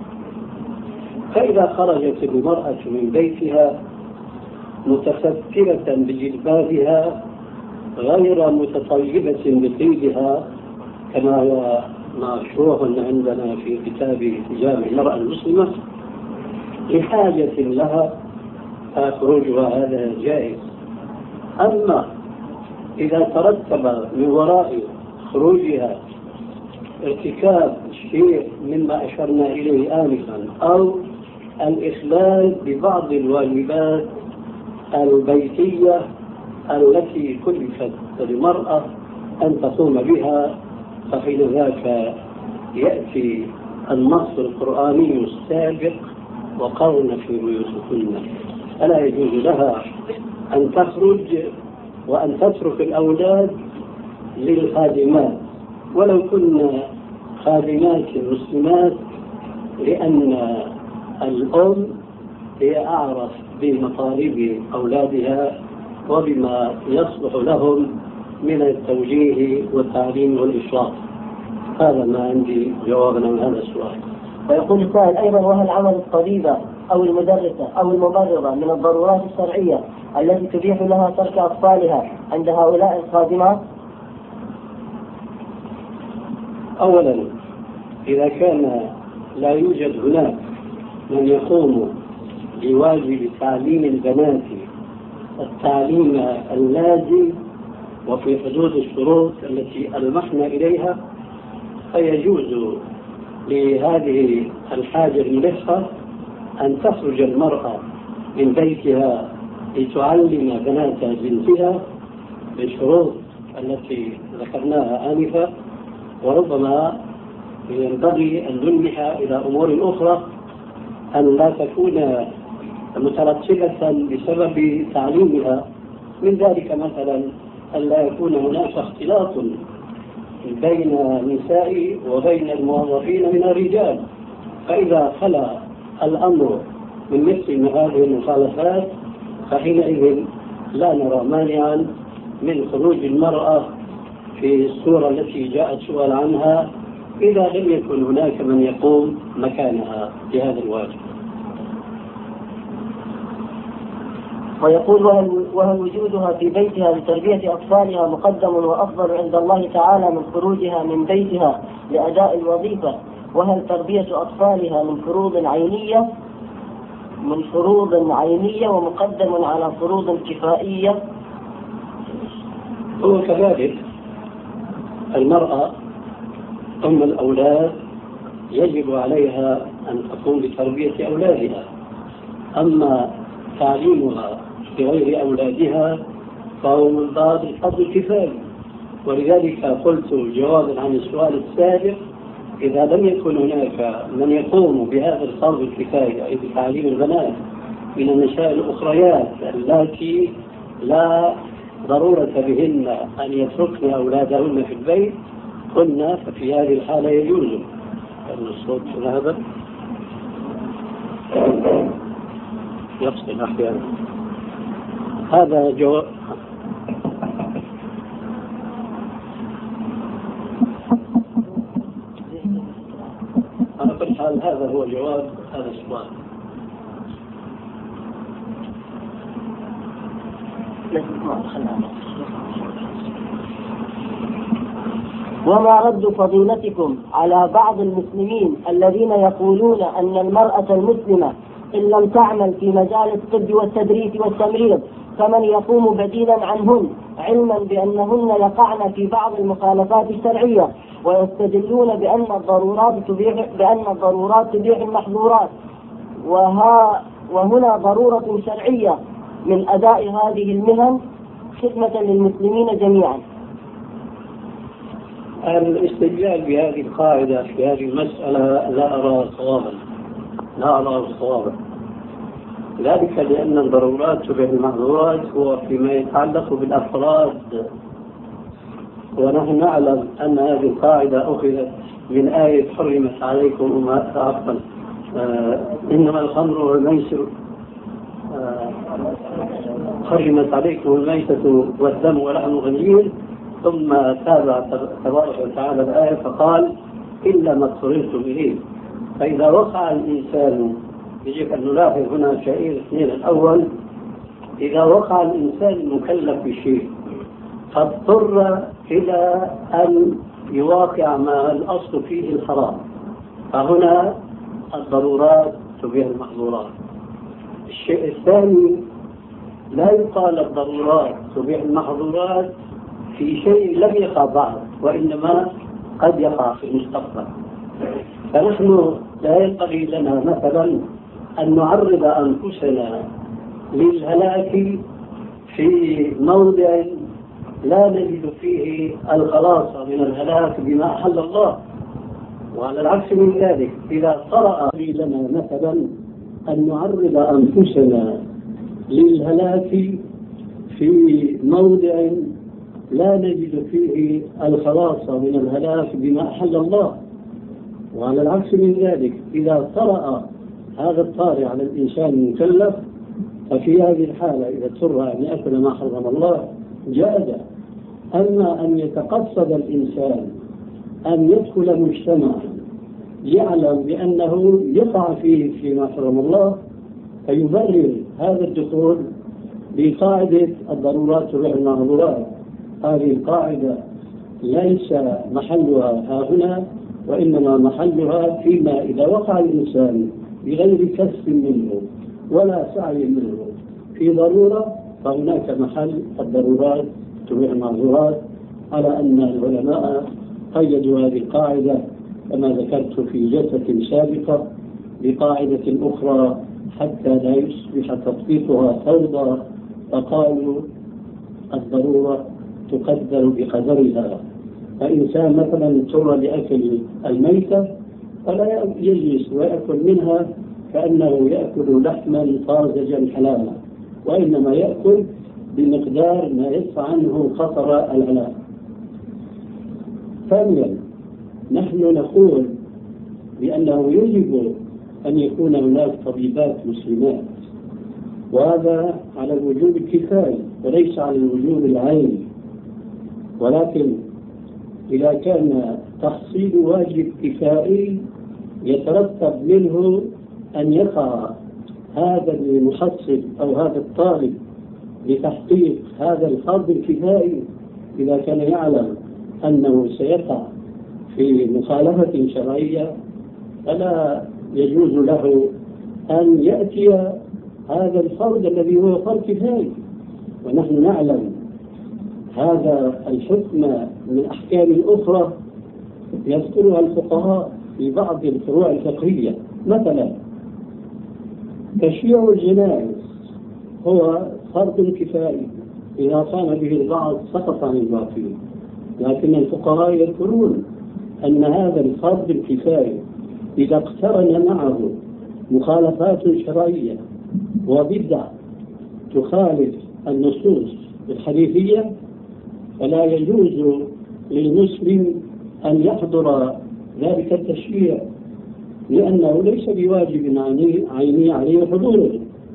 S1: فإذا خرجت المرأة من بيتها متسترة بجلبابها غير متطيبة بطيبها كما هو مشروع عندنا في كتاب حجاب المرأة المسلمة لحاجة لها فخروجها هذا جائز. أما إذا ترتب من وراء خروجها ارتكاب شيء مما أشرنا إليه آنفا أو الإخلال ببعض الواجبات البيتية التي كلفت للمرأة أن تقوم بها، فحين ذاك يأتي النص القرآني السابق: وقرن في بيوتكن. فلا يجوز لها أن تخرج وأن تترك الأولاد للخادمات ولو كن خادمات مسلمات، لأن الأم هي أعرف بمطالب أولادها وبما يصلح لهم من التوجيه والتعليم والإشراف. هذا ما عندي جوابا عن هذا السؤال.
S4: ويقول السائل أيضا: وهل عمل الطبيبة أو المدرسة أو الممرضة من الضرورات الشرعية التي تبيح لها ترك أطفالها عند هؤلاء الخادمات؟
S1: أولا، إذا كان لا يوجد هناك من يقوم بواجب تعليم البنات التعليم اللازم وفي حدود الشروط التي ألمحنا إليها، فيجوز لهذه الحاجة الملحة أن تخرج المرأة من بيتها لتعلم بنات بنتها بالشروط التي ذكرناها آنفا. وربما ينبغي أن نلمح إلى أمور أخرى، أن لا تكون مترتبة بسبب تعليمها، من ذلك مثلا أن لا يكون هناك اختلاط بين النساء وبين الموظفين من الرجال، فإذا خلا الأمر من مثل هذه المخالفات فحينئذ لا نرى مانعا من خروج المرأة في الصورة التي جاءت سؤال عنها إذا لم يكن هناك من يقوم مكانها بهذا الواجب.
S4: ويقول: وهل وجودها في بيتها لتربية أطفالها مقدم وأفضل عند الله تعالى من خروجها من بيتها لأداء الوظيفة؟ وهل تربية أطفالها من فروض عينية ومقدم على فروض كفائية؟
S1: هو كذلك المرأة أم الأولاد يجب عليها أن تقوم بتربية أولادها، أما تعليمها بغير أولادها فهو من باب الفرض الكفاية. ولذلك قلت جوابا عن السؤال السابق: إذا لم يكن هناك من يقوم بهذا الفرض الكفاية أي بتعليم البنات من النساء الأخريات التي لا ضرورة بهن أن يتركن أولادهن في البيت، قلنا ففي هذه الحالة يجوز. لأن الصوت هذا يفصل أحيانا. هذا جواب. على كل حال هذا هو جواب هذا السؤال.
S4: وما رد فضيلتكم على بعض المسلمين الذين يقولون أن المرأة المسلمة إن لم تعمل في مجال الطب والتدريس والتمريض فمن يقوم بديلا عنهن، علما بأنهن يقعن في بعض المخالفات الشرعية، ويستدلون بأن الضرورات تبيح المحظورات، وهنا ضرورة شرعية من أداء هذه المهن خدمة للمسلمين جميعا.
S1: الاستدلال بهذه القاعدة في هذه المسألة لا أرى صوابا، ذلك لأن الضرورات تبيح المحظورات هو فيما يتعلق بالأفراد، ونحن نعلم أن هذه القاعدة أخذت من آية حرمت عليكم إنما الخمر والميسر حرمت عليكم الميتة والدم ولحم الخنزير، ثم تابع تبارك وتعالى الآية فقال إلا ما اضطررتم إليه. فإذا وقع الإنسان، يجب أن نلاحظ هنا شيئين اثنين: الأول، إذا وقع الإنسان مكلف بشيء فاضطر إلى أن يواقع ما الأصل فيه الحرام، فهنا الضرورات تبيح المحظورات. الشيء الثاني، لا يقال الضرورات تبيح المحظورات في شيء لم يقع بعد، وإنما قد يقع في المستقبل. فنحن لا ينبغي لنا مثلا أن نعرض أنفسنا للهلاك في موضع لا نجد فيه الخلاص من الهلاك بما أحل الله، وعلى العكس من ذلك إذا طرأ لنا مثلا أن نعرض أنفسنا للهلاك في موضع لا نجد فيه الخلاص من الهلاك بما أحل الله، وعلى العكس من ذلك إذا طرأ هذا الطارئ على الإنسان المكلف، ففي هذه الحالة إذا اضطر أن يأكل ما حرم الله جاز. أما أن يتقصد الإنسان أن يدخل مجتمعا يعلم بأنه يقع فيه فيما حرم الله فيبرر هذا الدخول بقاعدة الضرورات تبيح المحظورات، هذه القاعدة ليس محلها ها هنا، وإنما محلها فيما إذا وقع الإنسان بغير كسب منه ولا سعي منه في ضرورة، فهناك محل الضرورات تبيح المحظورات، على أن العلماء قيدوا هذه القاعدة كما ذكرت في جلسة سابقة بقاعدة أخرى حتى لا يصبح تطبيقها فوضى، فقالوا الضرورة تقدر بقدرها. فإنسان مثلا اضطر لأكل الميتة فلا يجلس ويأكل منها كأنه يأكل لحما طازجا حلالا، وإنما يأكل بمقدار ما يدفع عنه خطر الهلاك. ثانيا، نحن نقول بأنه يجب أن يكون هناك طبيبات مسلمات، وهذا على الوجوب الكفاية وليس على الوجوب العيني، ولكن إذا كان تحصيل واجب كفائي يترتب منه أن يقع هذا المحصل أو هذا الطالب لتحقيق هذا الفرض الكفائي، إذا كان يعلم أنه سيقع في مخالفة شرعية فلا يجوز له أن يأتي هذا الفرض الذي هو فرض كفائي. ونحن نعلم
S5: هذا الحكم من أحكام أخرى يذكرها الفقهاء في بعض الفروع الفقهية. مثلا تشييع الجنائز هو فرض كفائي، إذا قام به البعض سقط عن الباقين، لكن الفقهاء يذكرون أن هذا الفرض الكفائي إذا اقترن معه مخالفات شرعية وبدع تخالف النصوص الحديثية فلا يجوز للمسلم أن يحضر ذلك التشريع، لأنه ليس بواجب عيني عليه حضوره،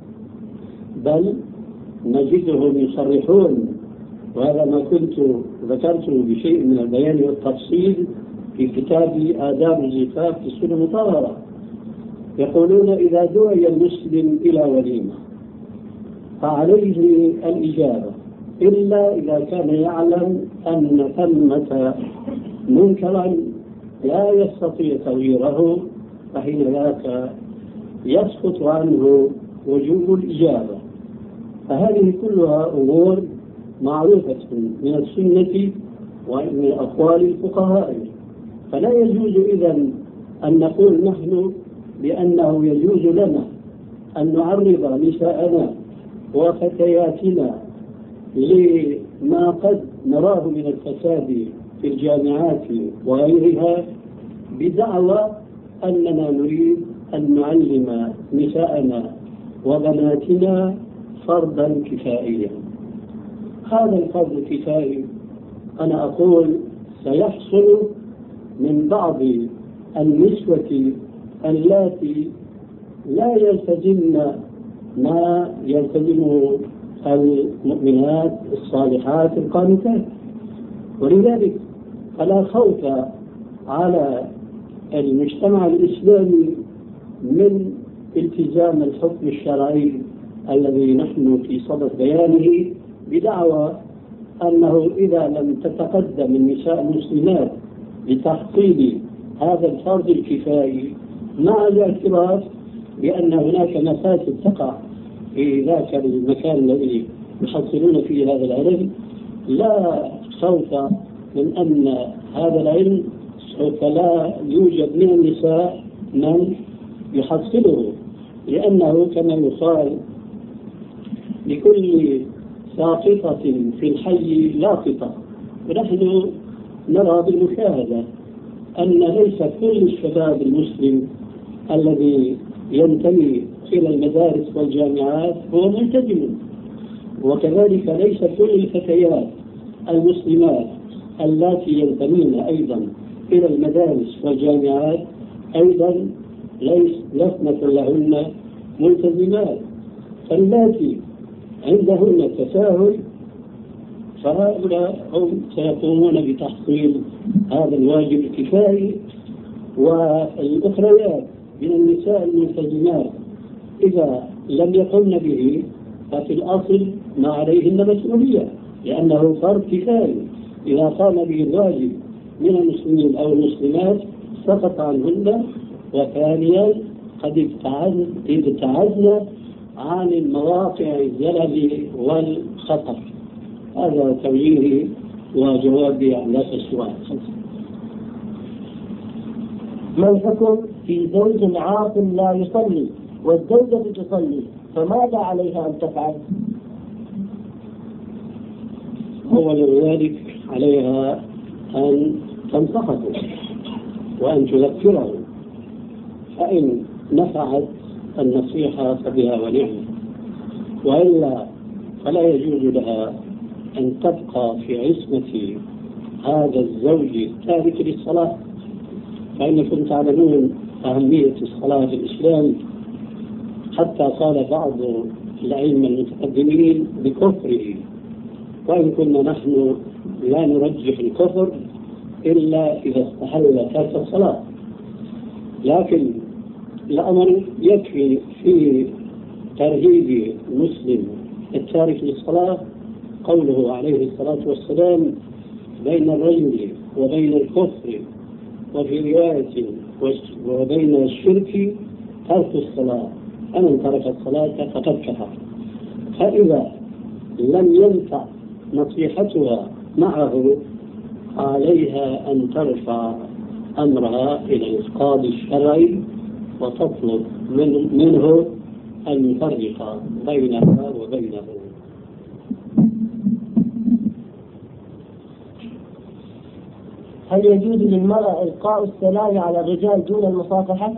S5: بل نجدهم يصرحون، وهذا ما كنت ذكرته بشيء من البيان والتفصيل في كتاب آداب الزفاف في السنة المطهرة، يقولون إذا دعي المسلم إلى وليمة فعليه الإجابة إلا إذا كان يعلم أن ثمة منكرا لا يستطيع تغييره، فحين ذاك يسقط عنه وجوب الإجابة. فهذه كلها أمور معروفة من السنة ومن أقوال الفقهاء، فلا يجوز إذن أن نقول نحن بأنه يجوز لنا أن نعرض نساءنا وفتياتنا لما قد نراه من الفساد في الجامعات وغيرها بدعوى أننا نريد أن نعلم نساءنا وبناتنا فرضا كفائيا. هذا الفرض الكفائي أنا أقول سيحصل من بعض النسوة اللاتي لا يلتزمن ما يلتزمه المؤمنات الصالحات القانتات، ولذلك فلا خوف على المجتمع الإسلامي من التزام الحكم الشرعي الذي نحن في صدد بيانه بدعوى أنه إذا لم تتقدم النساء المسلمات لتحصيل هذا الفرض الكفائي مع الاعتراف بأن هناك مفاسد تقع في ذاك المكان الذي يحصلون فيه هذا العلم، لا خوف من أن هذا العلم سوف لا يوجد من النساء من يحصله، لأنه كما يقال لكل ساقطة في الحي لاقطة. ونحن نرى بالمشاهدة أن ليس كل الشباب المسلم الذي ينتمي إلى المدارس والجامعات هو ملتزم، وكذلك ليس كل الفتيات المسلمات اللاتي ينتمين أيضا إلى المدارس والجامعات أيضا لسنة لهن ملتزمات، فاللاتي عندهن تساهل فهؤلاء هم سيقومون بتحصيل هذا الواجب الكفائي. والأخريات من النساء الملتزمات إذا لم يقمن به ففي الأصل ما عليهن مسؤولية، لأنه فرض كفاية، إذا قام به الواجب من المسلمين أو المسلمات سقط عنهن. وثانيا قد ابتعدنا عن المواقع الزلل والخطر. هذا توجيهي وجوابي على السؤال.
S4: ما الحكم في زوج عاصم لا يصلي والزوجة تصلي، فماذا عليها أن تفعل؟
S5: أول ذلك عليها أن تنصحه وأن تذكره، فإن نفعت النصيحة فبها ونعم، وإلا فلا يجوز لها أن تبقى في عصمة هذا الزوج التارك للصلاة، فإنكم تعلمون أهمية الصلاة في الإسلام، حتى قال بعض الأئمة المتقدمين بكفره، وإن كنا نحن لا نرجح الكفر إلا إذا استحل ترك الصلاة، لكن الأمر يكفي في ترهيب المسلم التارك للصلاة قوله عليه الصلاة والسلام: بين الرجل وبين الكفر وفي رواية وبين الشرك ترك الصلاة، فمن ترك الصلاة فقد كفر. فإذا لم ينفع نصيحتها معه عليها أن ترفع أمرها إلى القاضي الشرعي وتطلب منه أن يفرق بينها وبينه.
S4: هل يجوز للمرأة إلقاء السلام على الرجال دون المصافحة؟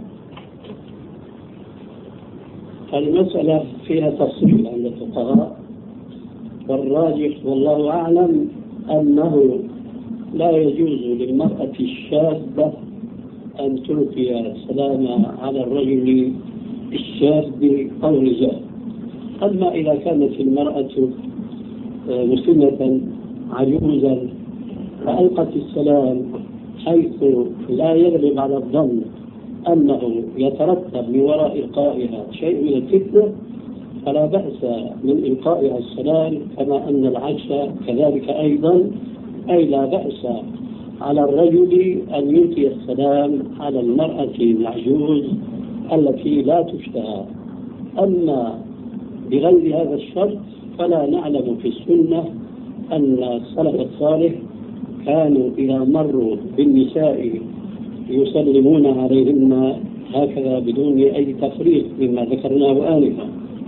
S5: المسألة فيها تفصيل عند الفقهاء، والراجح والله أعلم أنه لا يجوز للمرأة الشابة أن تلقي السلام على الرجل الشاب أو الرجال. أما إذا كانت المرأة مسنة عجوزا فألقت السلام حيث لا يغلب على الظن أنه يترتب من وراء إلقائها شيء من الفتنة فلا بأس من إلقائها السلام، كما أن العكس كذلك أيضا، أي لا بأس على الرجل أن يلقي السلام على المرأة العجوز التي لا تشتهى. أما بغير هذا الشرط فلا نعلم في السنة أن السلف الصالح كانوا إذا مروا بالنساء يسلمون عليهن هكذا بدون أي تفريق مما ذكرناه آنفا.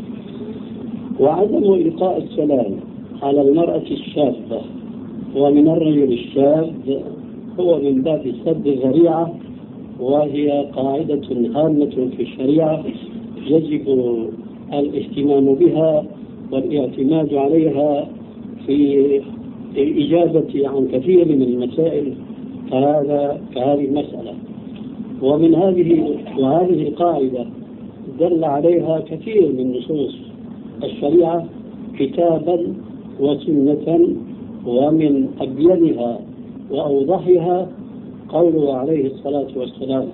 S5: وعدم إلقاء السلام على المرأة الشابة ومن الرجل الشاب هو من باب سد الذريعة، وهي قاعدة هامة في الشريعة يجب الاهتمام بها والاعتماد عليها في الإجابة عن كثير من المسائل كهذه المسألة. ومن هذه القاعدة دل عليها كثير من نصوص الشريعة كتابا وسنة، ومن أبينها وأوضحها قوله عليه الصلاة والسلام: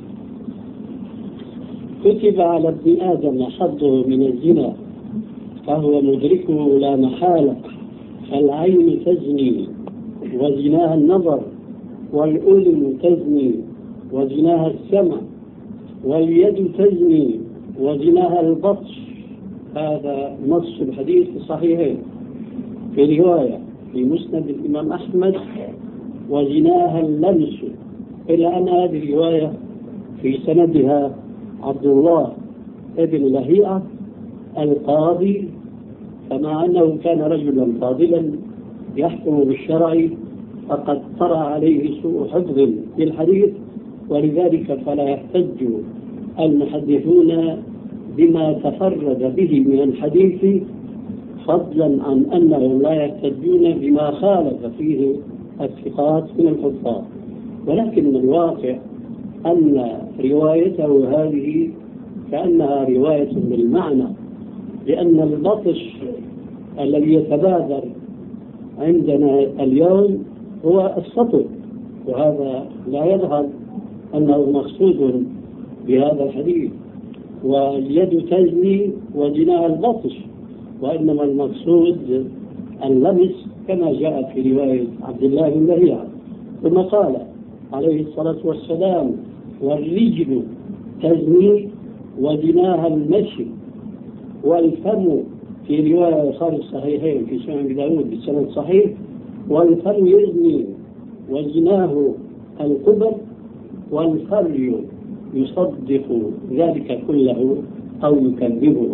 S5: كتب على ابن آدم حظه من الزنا فهو مدركه لا محالة، فالعين تزني وزناها النظر، والأذن تزني وزناها السمع، واليد تزني وزناها البطش. هذا نص الحديث الصحيحين. في رواية في مسند الإمام أحمد: وزناها اللمس، إلا أن هذه الرواية في سندها عبد الله ابن لهيعة القاضي، فمع أنه كان رجلا فاضلا يحكم بالشرع فقد طرأ عليه سوء حفظ للحديث، ولذلك فلا يحتج المحدثون بما تفرد به من الحديث، فضلا عن أنهم لا يحتجون بما خالف فيه الثقات من الحفاظ. ولكن الواقع أن روايته هذه كأنها رواية بالمعنى، لأن البطش الذي يتبادر عندنا اليوم هو السطر، وهذا لا يظهر أنه مقصود بهذا الحديث. واليد تزني وزناها البطش، وإنما المقصود اللمس كما جاء في رواية عبد الله بن لهيعة. ثم قال عليه الصلاة والسلام: والرجل تزني وزناها المشي، والفم في رواية خارج الصحيحين في سنن أبي داود بسند صحيح: والفم يزني وزناه القبر، والفرج يصدق ذلك كله أو يكذبه.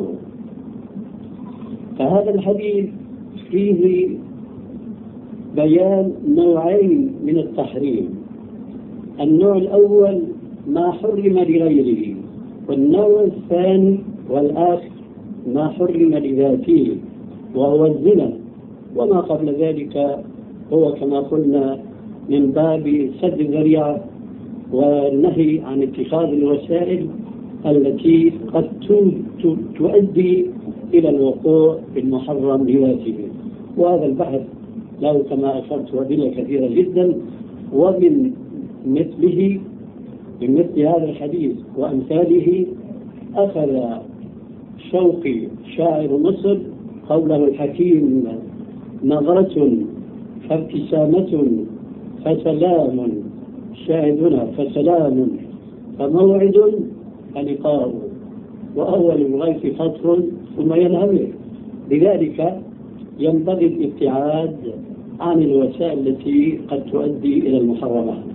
S5: فهذا الحديث فيه بيان نوعين من التحريم: النوع الأول ما حرم لغيره، والنوع الثاني والآخر ما حرم لذاته وهو الزنا. وما قبل ذلك هو كما قلنا من باب سد الذريعة والنهي عن اتخاذ الوسائل التي قد تؤدي إلى الوقوع في المحرم لذاته. وهذا البحث له كما أشرت أدلة كثيرة جدا. ومن مثله من مثل هذا الحديث وأمثاله أخذ شوقي شاعر مصر قوله الحكيم: نظرة فابتسامة فسلام، شاهدنا فسلام، فموعد فلقاء، وأول الغيث خطر ثم ينهمر. لذلك ينبغي الابتعاد عن الوسائل التي قد تؤدي إلى المحرمات.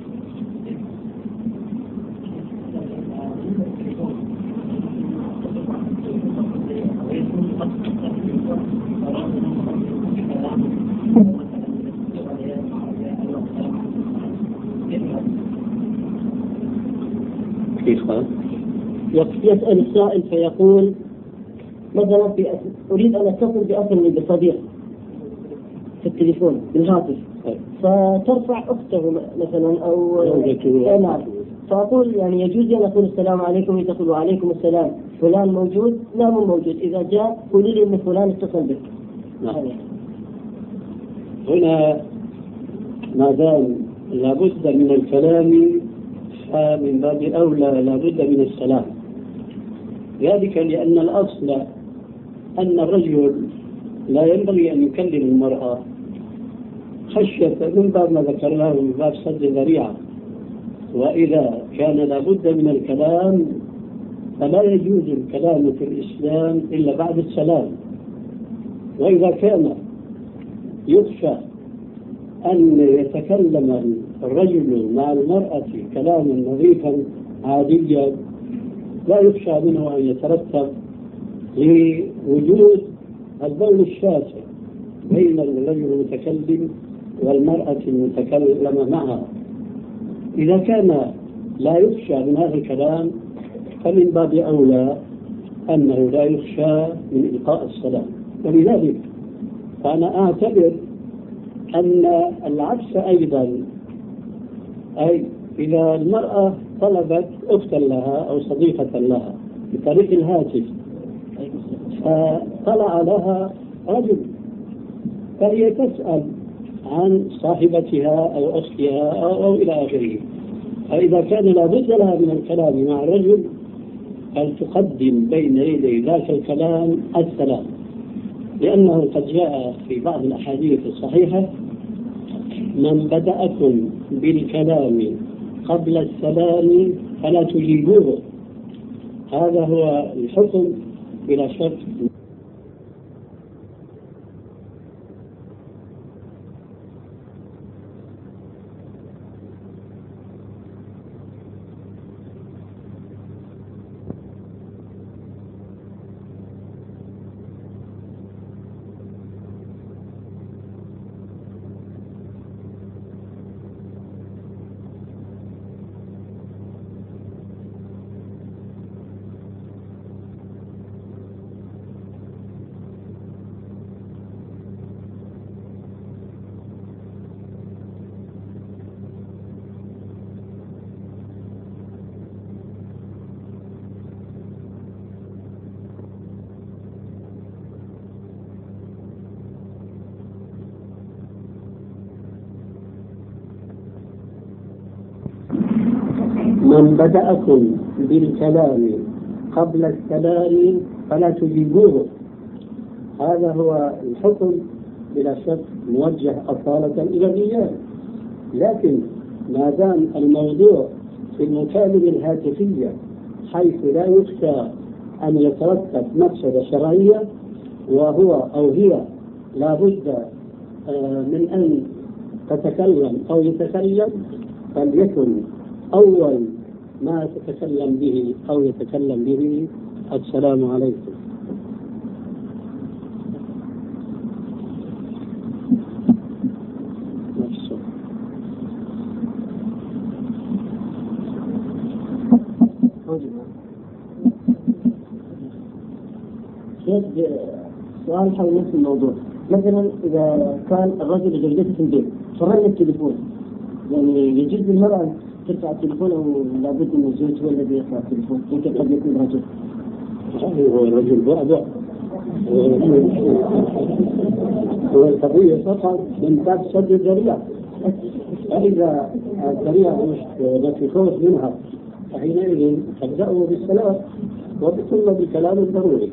S4: يسأل السائل فيقول مثلا أريد أن أتصل بأخ لي بصديق في التليفون بالهاتف، فترفع أخته مثلا أو نعم، فأقول يعني يجوز أن أقول السلام عليكم، يقول وعليكم السلام، فلان موجود؟ لا مو موجود، إذا جاء قولي لي أن فلان اتصل بك.
S5: هنا ما دام لابد من الكلام فمن باب أولى لابد من السلام، ذلك لأن الأصل أن الرجل لا ينبغي أن يكلم المرأة خشية من باب ما ذكرناه من باب سد ذريعة، وإذا كان لابد من الكلام فلا يجوز الكلام في الإسلام إلا بعد السلام. وإذا كان يخشى أن يتكلم الرجل مع المرأة كلاما نظيفا عاديا لا يخشى منه أن يترتب لوجود البول الشاسع بين الرجل المتكلم والمرأة المتكلمة معها. إذا كان لا يخشى من هذا الكلام فمن باب أولى أنه لا يخشى من إلقاء السلام. ولذلك فأنا أعتبر أن العكس أيضا، أي إذا المرأة طلبت أختا لها أو صديقة لها بطريق الهاتف فطلع لها رجل فهي تسأل عن صاحبتها أو أختها أو إلى آخره، فإذا كان لابد لها من الكلام مع الرجل فلتقدم بين يدي ذاك الكلام السلام، لأنه قد جاء في بعض الأحاديث الصحيحة من بدأكم بالكلام قبل السلام فلا تجيبوه. هذا هو الحكم بلا شك. من بدأكم بالكلام قبل السلام فلا تجيبوه. هذا هو الحكم بلا شك موجه أصالة إلى الرجال، لكن ما دام الموضوع في المكالمة الهاتفية حيث لا يخشى أن يترتب مفسدة شرعية وهو أو هي لا بد من أن تتكلم أو يتكلم، فليكن أول ما تتكلم به أو يتكلم به السلام عليكم.
S4: سؤال حول نفس الموضوع. مثلا إذا كان الرجل وزوجته في البيت فرن التليفون، يعني يجوز للمرأة ترفع التليفون أو لابد من الزوج هو الذي يرفع التليفون؟ يمكن قد يكون رجل.
S5: هو الرجل بعد هو القضية فقط من باب سد الذريعة، فإذا الذريعة التي خوف منها فحينئذ تبدأه بالسلام وبثم بكلام ضروري.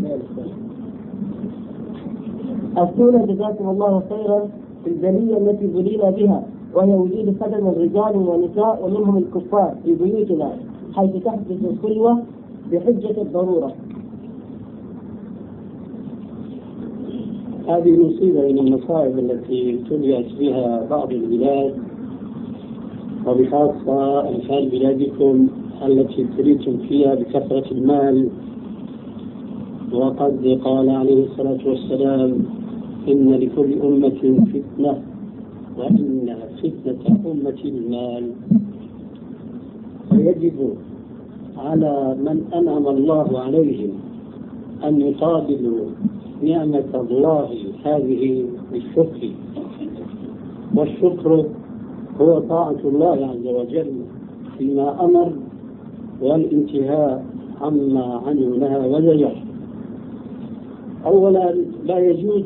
S4: أفتونا جزاكم الله خيرا في البلية التي بلينا بها، وهي وجود خدم رجال ونساء ومنهم الكفار في بيوتنا حيث تحدث الخلوة بحجة الضرورة.
S5: هذه مصيبة من المصائب التي ابتليت بها بعض البلاد، وبخاصة أمثال بلادكم التي ابتليتم فيها بكثرة المال. وقد قال عليه الصلاة والسلام: إن لكل أمة فتنة وإن فتنة أمة المال. فيجب على من أنعم الله عليهم أن يقابلوا نعمة الله هذه بالشكر، والشكر هو طاعة الله عز وجل فيما أمر والانتهاء عما عنه نهى وزجر. أولا، لا يجوز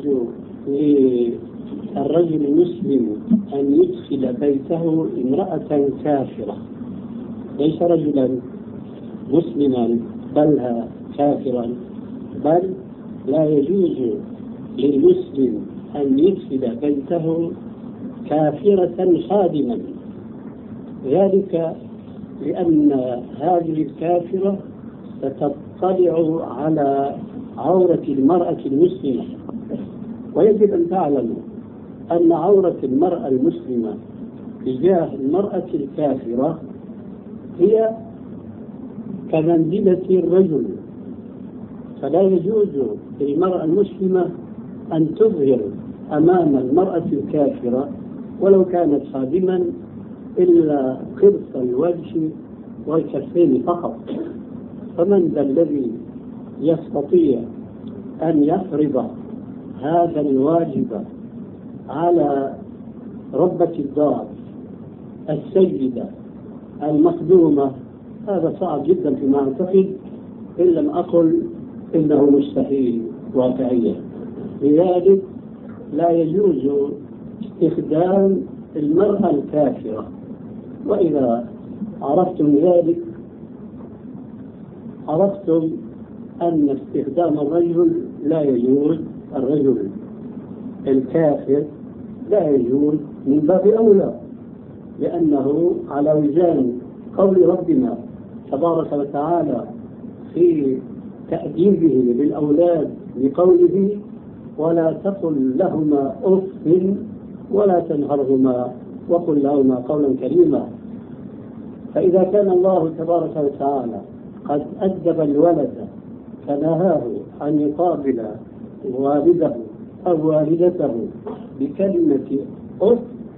S5: للرجل المسلم أن يدخل بيته امرأة كافرة، ليس رجلا مسلما بل كافرا، بل لا يجوز للمسلم أن يدخل بيته كافرة خادما، ذلك لأن هذه الكافرة ستطلع على عورة المرأة المسلمة. ويجب أن تعلموا أن عورة المرأة المسلمة تجاه المرأة الكافرة هي كمنزلة الرجل، فلا يجوز للمرأة المسلمة أن تظهر أمام المرأة الكافرة ولو كانت خادما إلا قرص الوجه والكفين فقط. فمن ذا الذي يستطيع أن يفرض هذا الواجب على ربة الدار السيدة المخدومة؟ هذا صعب جدا فيما أعتقد، إن لم أقل إنه مستحيل واقعيا. لذلك لا يجوز استخدام المرأة الكافرة. وإذا عرفتم ذلك عرفتم أن استخدام الرجل لا يجوز، الرجل الكافر لا يجوز من باب أولى، لأنه على وزان قول ربنا تبارك وتعالى في تأديبه للأولاد بقوله: ولا تقل لهما أف ولا تنهرهما وقل لهما قولا كريما. فإذا كان الله تبارك وتعالى قد أدب الولد فنهاه أن يقابل والده أو والدته بكلمة أف،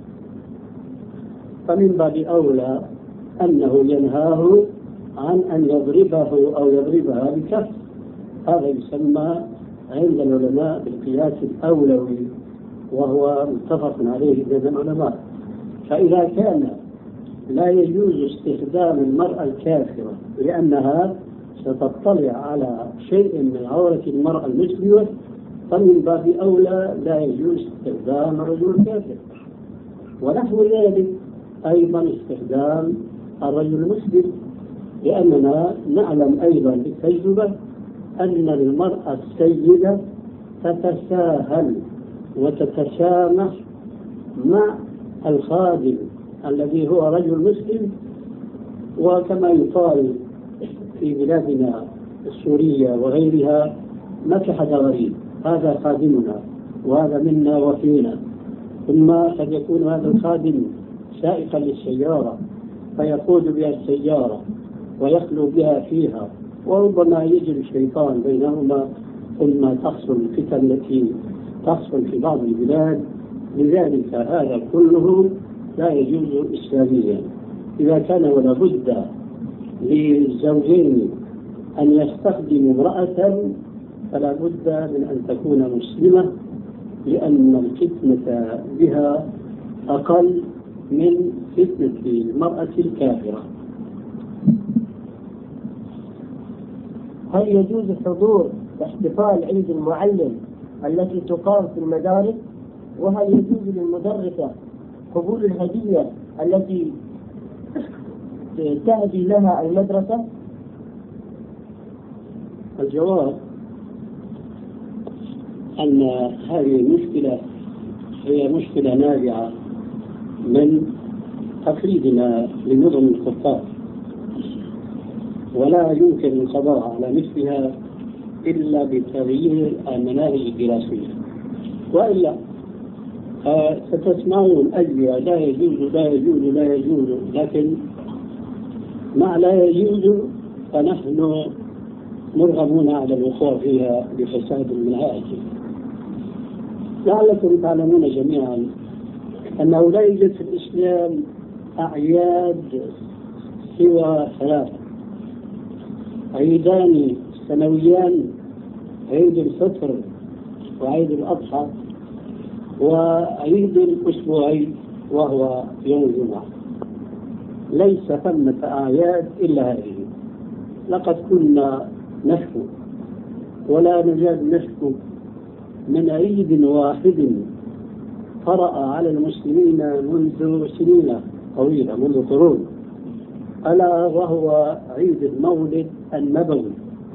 S5: فمن باب أولى أنه ينهاه عن أن يضربه أو يضربها بكف. هذا يسمى عند العلماء بالقياس الأولوي، وهو متفق عليه بين العلماء. فإذا كان لا يجوز استخدام المرأة الكافرة لأنها ستطلع على شيء من عورة المرأة المسلمة، فمن باب أولى لا يجوز استخدام الرجل الكافر. ونحو ذلك أيضا استخدام الرجل المسلم، لأننا نعلم أيضا بالتجربة أن المرأة السيدة تتساهل وتتسامح مع الخادم الذي هو رجل مسلم. وكما يقال في بلادنا السورية وغيرها: ما في حدا غريب، هذا خادمنا وهذا منا وفينا. ثم قد يكون هذا الخادم سائقا للسيارة فيقود بها السيارة ويخلو بها فيها، وربما يجري الشيطان بينهما، ثم تحصل الفتن التي تحصل في بعض البلاد. لذلك هذا كله لا يجوز إسلاميا. إذا كان ولا بد للزوجين أن يستخدموا امرأة فلا بد من أن تكون مسلمة، لأن الفتنة بها أقل من فتنة المرأة الكافرة.
S4: هل يجوز حضور احتفال عيد المعلم التي تقام في المدارس؟ وهل يجوز للمدرسة قبول الهدية التي تهدي لها المدرسة؟
S5: الجواب أن هذه المشكلة هي مشكلة نابعة من تقليدنا لنظم الكفار، ولا يمكن القضاء على مثلها إلا بتغيير المناهج الدراسية. وإلا ستسمعون أجوبة لا يجوز لا يجوز لا يجوز، لكن مع لا يجوز فنحن مرغمون على الوقوع فيها بفساد المنهاج. لعلكم تعلمون جميعا أنه لا يوجد في الإسلام أعياد سوى ثلاثة: عيدان سنويان، عيد الفطر وعيد الأضحى وعيد أسبوعي وهو يوم الجمعة. ليس ثمة أعياد إلا هذه. لقد كنا نشكو ولا نزال نشكو من عيد واحد طرأ على المسلمين منذ سنين طويلة، منذ قرون، ألا وهو عيد المولد النبوي.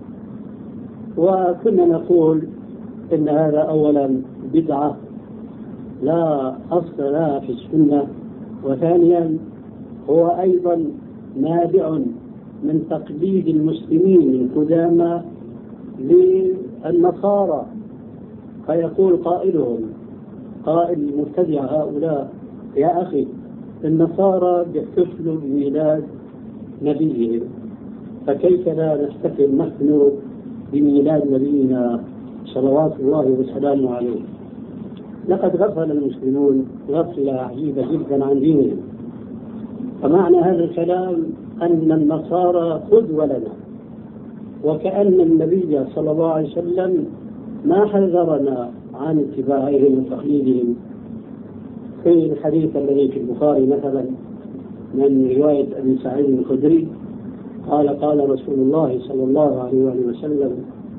S5: وكنا نقول إن هذا أولا بدعة لا أصل لها في السنة، وثانيا هو أيضا نابع من تقليد المسلمين القدامى للنصارى. فيقول قائلهم، قائل المبتدع هؤلاء: يا أخي النصارى بيحتفلوا بميلاد نبيهم، فكيف لا نحتفل نحن بميلاد نبينا صلوات الله وسلامه عليه؟ لقد غفل المسلمون غفلة عجيبة جدا عن دينهم. فمعنى هذا الكلام أن النصارى قدوة لنا، وكأن النبي صلى الله عليه وسلم ما حذرنا عن اتباعهم وتقليدهم. في الحديث الذي في البخاري مثلا من رواية أبي سعيد الخدري قال: قال رسول الله صلى الله عليه وسلم: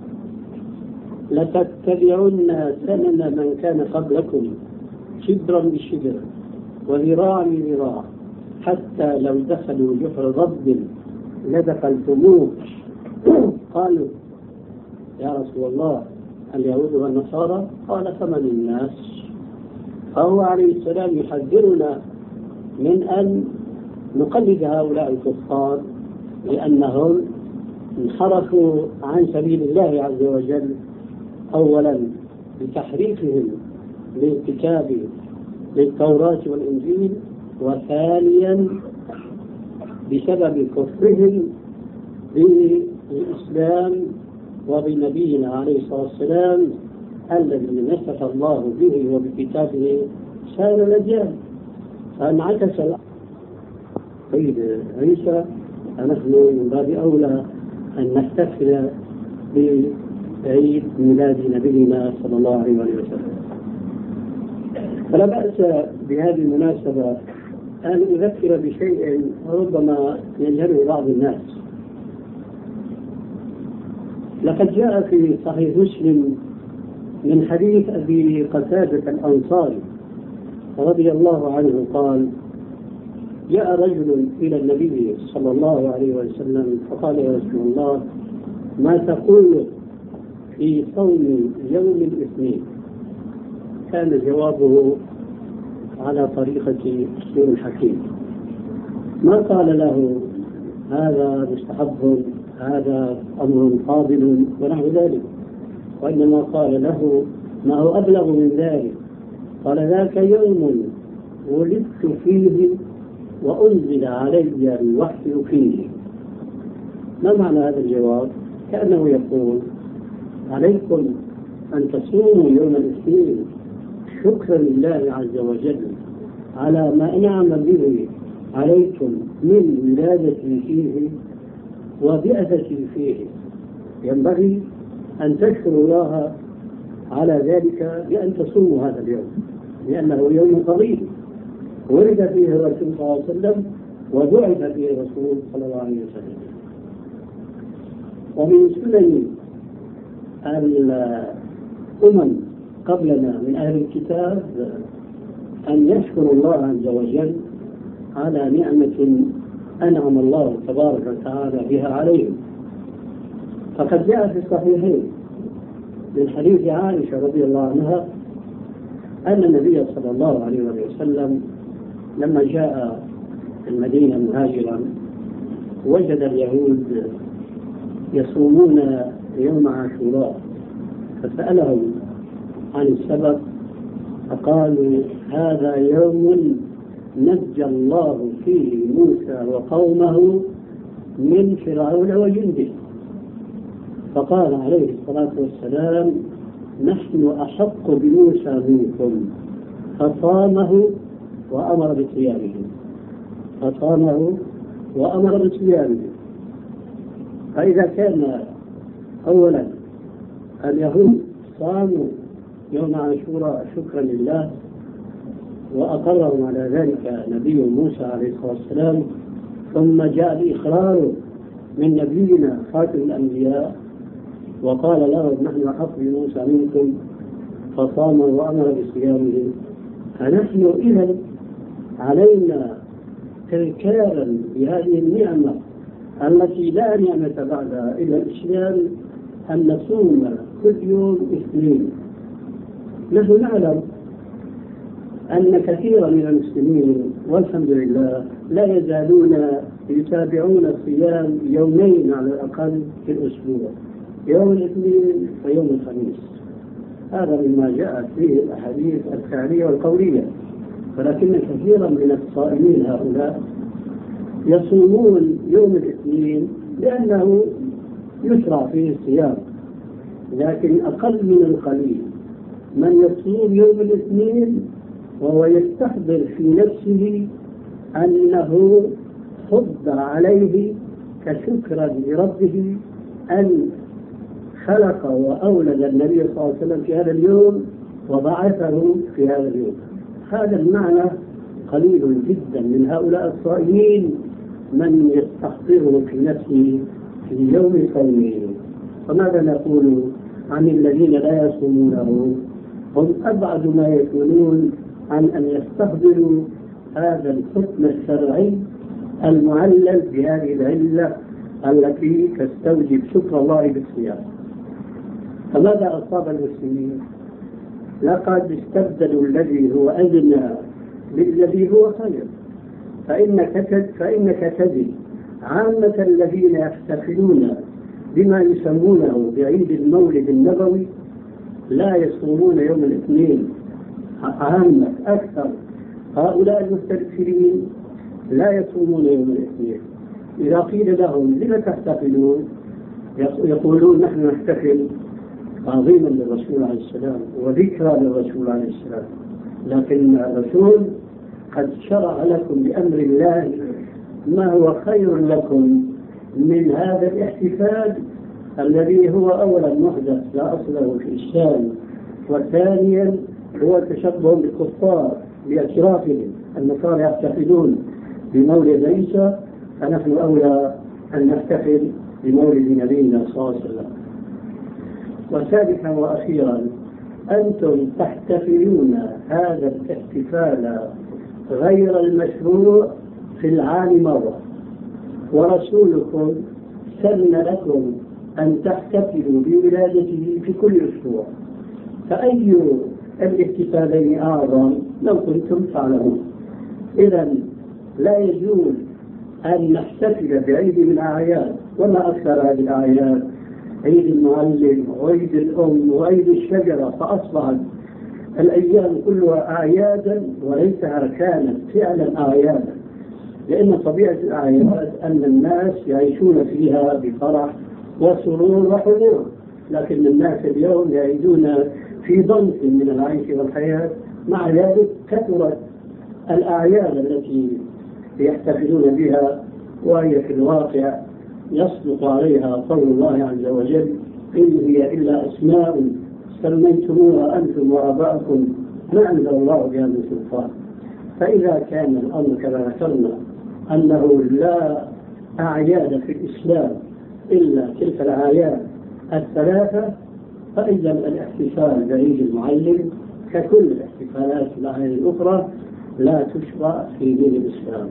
S5: لتتبعن سنن من كان قبلكم شبرا بشبر وذراعا بذراع حتى لو دخلوا جحر ضب لدخلتموه. قالوا: يا رسول الله اليهود والنصارى؟ قال: فمن الناس؟ فهو عليه السلام يحذرنا من أن نقلد هؤلاء الكفار، لأنهم انحرفوا عن سبيل الله عز وجل، أولا بتحريفهم للكتاب للتوراة والإنجيل، وثانيا بسبب كفرهم بالإسلام وبنبينا عليه الصلاة والسلام الذي نسخ الله به وبكتابه سائر الأديان. فانعكس سيد عيسى، فنحن من باب أولى أن نحتفل بعيد ميلاد نبينا صلى الله عليه وسلم. فلا بأس بهذه المناسبة أن أذكر بشيء ربما يجهله بعض الناس. لقد جاء في صحيح مسلم من حديث أبي قتادة الأنصاري رضي الله عنه قال: جاء رجل إلى النبي صلى الله عليه وسلم فقال: يا رسول الله، ما تقول في صوم يوم الاثنين؟ كان جوابه على طريقة أسلوب الحكيم، ما قال له هذا مستحب، هذا أمر فاضل ونحو ذلك، وإنما قال له ما هو أبلغ من ذلك. قال: ذاك يوم ولدت فيه وأنزل علي الوحي فيه. ما معنى هذا الجواب؟ كأنه يقول: عليكم أن تصوموا يوم الاثنين شكرا لله عز وجل على ما أنعم به عليكم من ولادتي فيه وبعثتي فيه. ينبغي أن تشكروا الله على ذلك بأن تصوموا هذا اليوم، لأنه يوم فضيل ولد فيه الرسول صلى الله عليه وسلم وبعث فيه الرسول صلى الله عليه وسلم. ومن سنن الأمم قبلنا من أهل الكتاب أن يشكروا الله عز وجل على نعمة أنعم الله تبارك وتعالى بها عليهم. فقد جاء في الصحيحين من حديث عائشة رضي الله عنها أن النبي صلى الله عليه وسلم لما جاء المدينة مهاجرا وجد اليهود يصومون يوم عاشوراء، فسألهم عن السبب فقالوا هذا يوم نجى الله فيه موسى وقومه من فرعون وجنده. فقال عليه الصلاة والسلام نحن أحق بموسى منكم، فصامه وأمر بصيامه. فصامه وأمر بصيامه. فإذا كان أولا اليهود صاموا يوم عاشوراء شكرا لله وأقرهم على ذلك نبي موسى عليه الصلاة والسلام، ثم جاء الإقرار من نبينا خاتم الأنبياء وقال له نحن أحق بموسى منكم، فصام وأمر بصيامه، فنحن إذن علينا تذكارا بهذه النعمة التي لا نعمة بعدها إلا الإسلام أن نصوم كل يوم اثنين. نحن نعلم أن كثيرا من المسلمين والحمد لله لا يزالون يتابعون الصيام يومين على الأقل في الأسبوع، يوم الاثنين ويوم الخميس. هذا مما جاءت فيه الأحاديث الفعلية والقولية. ولكن كثيرا من الصائمين هؤلاء يصومون يوم الاثنين لأنه يشرع فيه الصيام، لكن أقل من القليل من يصوم يوم الاثنين وهو يستحضر في نفسه أنه حض عليه كشكرا لربه أن خلق وأولد النبي صلى الله عليه وسلم في هذا اليوم وبعثه في هذا اليوم. هذا المعنى قليل جدا من هؤلاء الصائمين من يستحضره في نفسه في يوم صومه. فماذا نقول عن الذين لا يصومونه؟ هم أبعد ما يكونون عن أن يستحضروا هذا الحكم الشرعي المعلل بهذه العلة التي تستوجب شكر الله بالصيام. فماذا أصاب المسلمين؟ لقد استبدلوا الذي هو أدنى بالذي هو خير. فإنك تجد عامة الذين يحتفلون بما يسمونه بعيد المولد النبوي لا يصومون يوم الاثنين. عامة أكثر هؤلاء المستكثرين لا يصومون يوم الاثنين. إذا قيل لهم لما تحتفلون يقولون نحن نحتفل تعظيما للرسول عليه السلام وذكرى للرسول عليه السلام. لكن الرسول قد شرع لكم بأمر الله ما هو خير لكم من هذا الاحتفال الذي هو أولا محدث لا أصل له في الإسلام، وثانيا هو التشبه بالكفار بأشرافهم. النصارى يحتفلون بمولد عيسى، فنحن أولى أن نحتفل بمولد نبينا صلى الله عليه وسلم. وثالثا وأخيرا أنتم تحتفلون هذا الاحتفال غير المشروع في العام مرة، ورسولكم سن لكم أن تحتفلوا بولادته في كل أسبوع. فأي الاحتفالين أعظم لو كنتم تعلمون؟ إذن لا يجوز أن نحتفل بعيد من الأعياد، وما أكثر هذه الأعياد، عيد المعلم وعيد الأم وعيد الشجرة، فأصبحت الأيام كلها أعيادا وليسها كانت فعلا أعيادا، لأن طبيعة الأعياد أن الناس يعيشون فيها بفرح وسرور وحضور، لكن الناس اليوم يعيشون في ضنك من العيش والحياة. مع ذلك كثرت الأعياد التي يحتفلون بها، وهي في الواقع يصدق عليها قول الله عز وجل إن هي إلا أسماء سميتموها أنتم وآباؤكم ما أنزل الله بها من سلطان. فإذا كان الأمر كما ذكرنا أنه لا أعياد في الإسلام إلا تلك الأعياد الثلاثة، فإذا الاحتفال بعيد المعلم ككل الاحتفالات الأعياد الأخرى لا تشرع في دين الإسلام.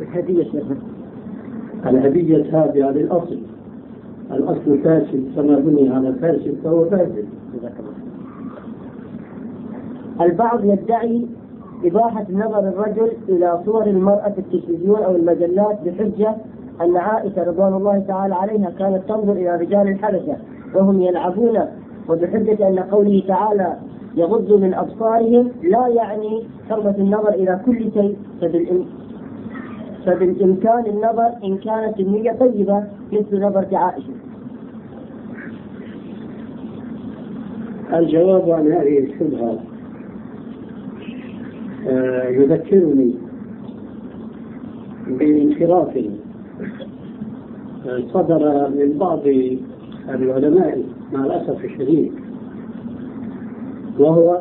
S5: الهدية تابعة للأصل، الأصل فاسد فما بني على فاسد فهو فاسد.
S4: البعض يدعي إباحة نظر الرجل إلى صور المرأة في التلفزيون أو المجلات بحجة أن عائشة رضوان الله تعالى عليها كانت تنظر إلى رجال الحبشة وهم يلعبون، وبحجة أن قوله تعالى يغضوا من أبصارهم لا يعني حرمة النظر إلى كل شيء، فبالإمكان النظر إن كانت النية طيبة مثل نظر عائشة.
S5: الجواب عن هذه الشبهة يذكرني بانحراف صدر من بعض العلماء مع الأسف الشديد، وهو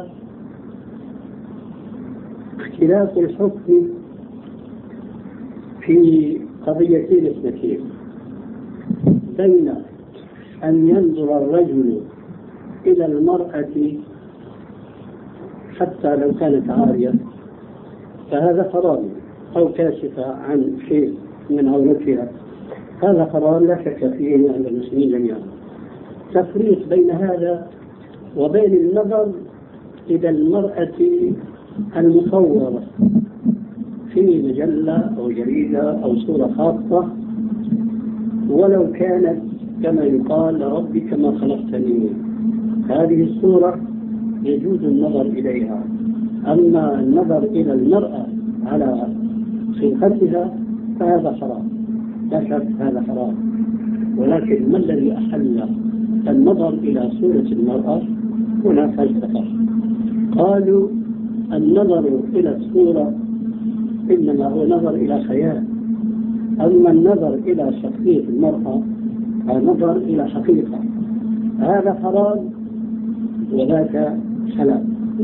S5: اختلاف الحكم في قضيتين اثنتين، بين أن ينظر الرجل إلى المرأة حتى لو كانت عارية فهذا حرام، أو كاشفة عن شيء من عورتها، هذا حرام لا شك فيه عند المسلمين جميعا. تفريق بين هذا وبين النظر إلى المرأة المصورة في مجلة أو جريدة أو صورة خاصة ولو كانت كما يقال ربي كما خلقتني، هذه الصورة يجوز النظر إليها. أما النظر إلى المرأة على خلقتها فهذا حرام، لا شك هذا حرام. ولكن ما الذي أحل النظر إلى صورة المرأة؟ هنا فلسفة. قالوا النظر إلى الصورة إنما هو نظر إلى خيال، أما النظر إلى شخصية المرأة النظر إلى حقيقة، هذا حرام وذاك حلال.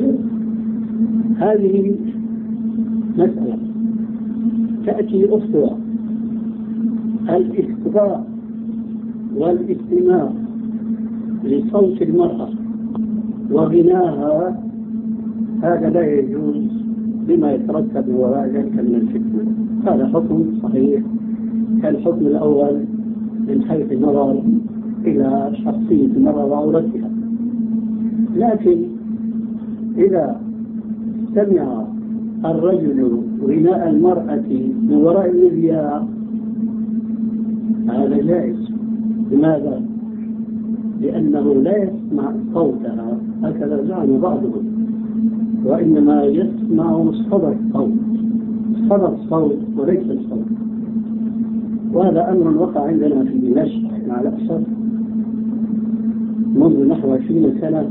S5: هذه مسألة. تأتي أخرى، الاستقراء والاستماع لصوت المرأة وغناها، هذا لا يجوز بما يترتب وراء ذلك من الفتنة. هذا حكم صحيح كالحكم الأول من حيث النظر إلى شخصية المرأة وعورتها. لكن إذا سمع الرجل غناء المرأة من وراء المذياع هذا جائز. لماذا؟ لأنه لا يسمع صوتها هكذا زعم بعضهم، وإنما يسمع صدى الصوت وليس الصوت. وهذا أمر وقع عندنا في دمشق مع الأسف منذ نحو 20 سنة.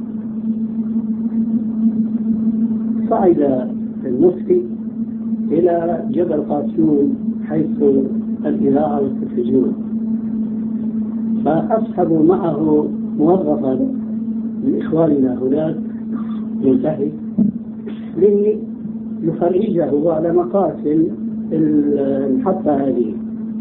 S5: صعد المفتي إلى جبل قاسيون حيث الإذاعة والتلفزيون، فأصحبوا معه موظفا من إخواننا هناك منتهي ليخرجه على مقاتل المحطة هذه.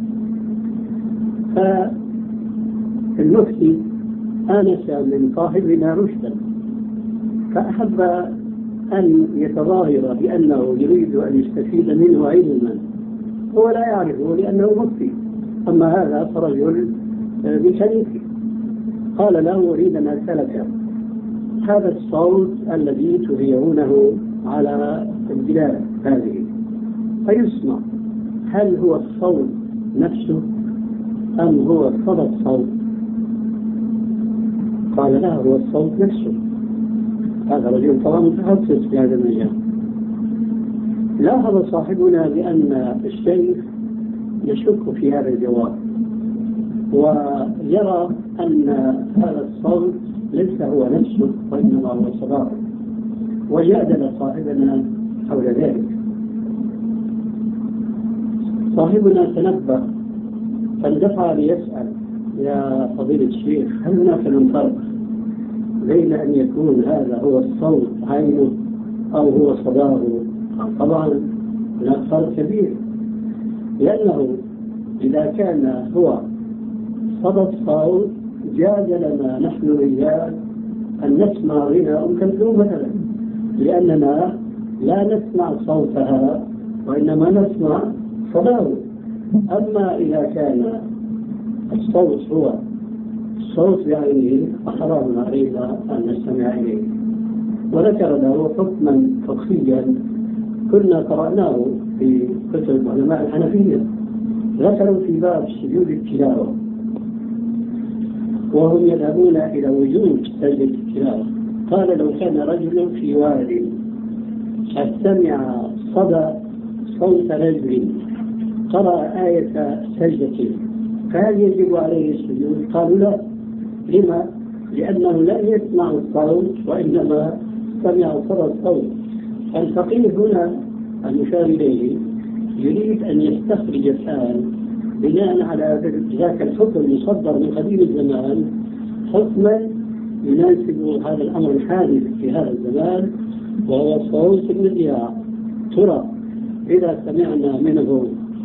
S5: فالمفتي آنس من صاحبنا رشدا، فأحب أن يتظاهر بأنه يريد أن يستفيد منه علما هو لا يعرفه لأنه مفتي، أما هذا فرجل بشريكه. قال له أريد أن أسألك هذا الصوت الذي تذيعونه على البلاد هذه فيسمع، هل هو الصوت نفسه أم هو صدى الصوت؟ قال لا، هو الصوت نفسه. هذا رجل طبعا متخصص في هذا المجال. لاحظ صاحبنا بأن الشيخ يشك في هذا الجواب ويرى أن هذا الصوت ليس هو نفسه وإنما هو صداه، وجادل صاحبنا حول ذلك. صاحبنا تنبه فاندفع ليسأل يا فضيلة الشيخ هل هناك فرق بين أن يكون هذا هو الصوت عينه أو هو صداه؟ طبعا هناك فرق كبير، لأنه إذا كان هو صدى الصوت جاز لنا نحن الرجال أن نسمع غناء أم كلثوم مثلا، لأننا لا نسمع صوتها وإنما نسمع صداه. أما إذا كان الصوت هو الصوت بعينه فحرام علينا أن نستمع إليه. وذكر له حكما فقهيا كنا قرأناه في كتب علماء الحنفية، ذكروا في باب سجود التلاوة وهم يذهبون إلى وجود سجد التلاوة، قال لو كان رجل في واد فاستمع صدى صوت رجل قرأ آية سجدة فهل يجب عليه السجود؟ قالوا لا. لما؟ لأنه لا يسمع الصوت وإنما سمع صدى الصوت. الفقيه هنا المشار إليه يريد أن يستخرج الآن بناء على ذاك الحكم المصدر من قديم الزمان حكما يناسب هذا الأمر الحادث في هذا الزمان، وهو صوت المذياع. ترى إذا سمعنا منه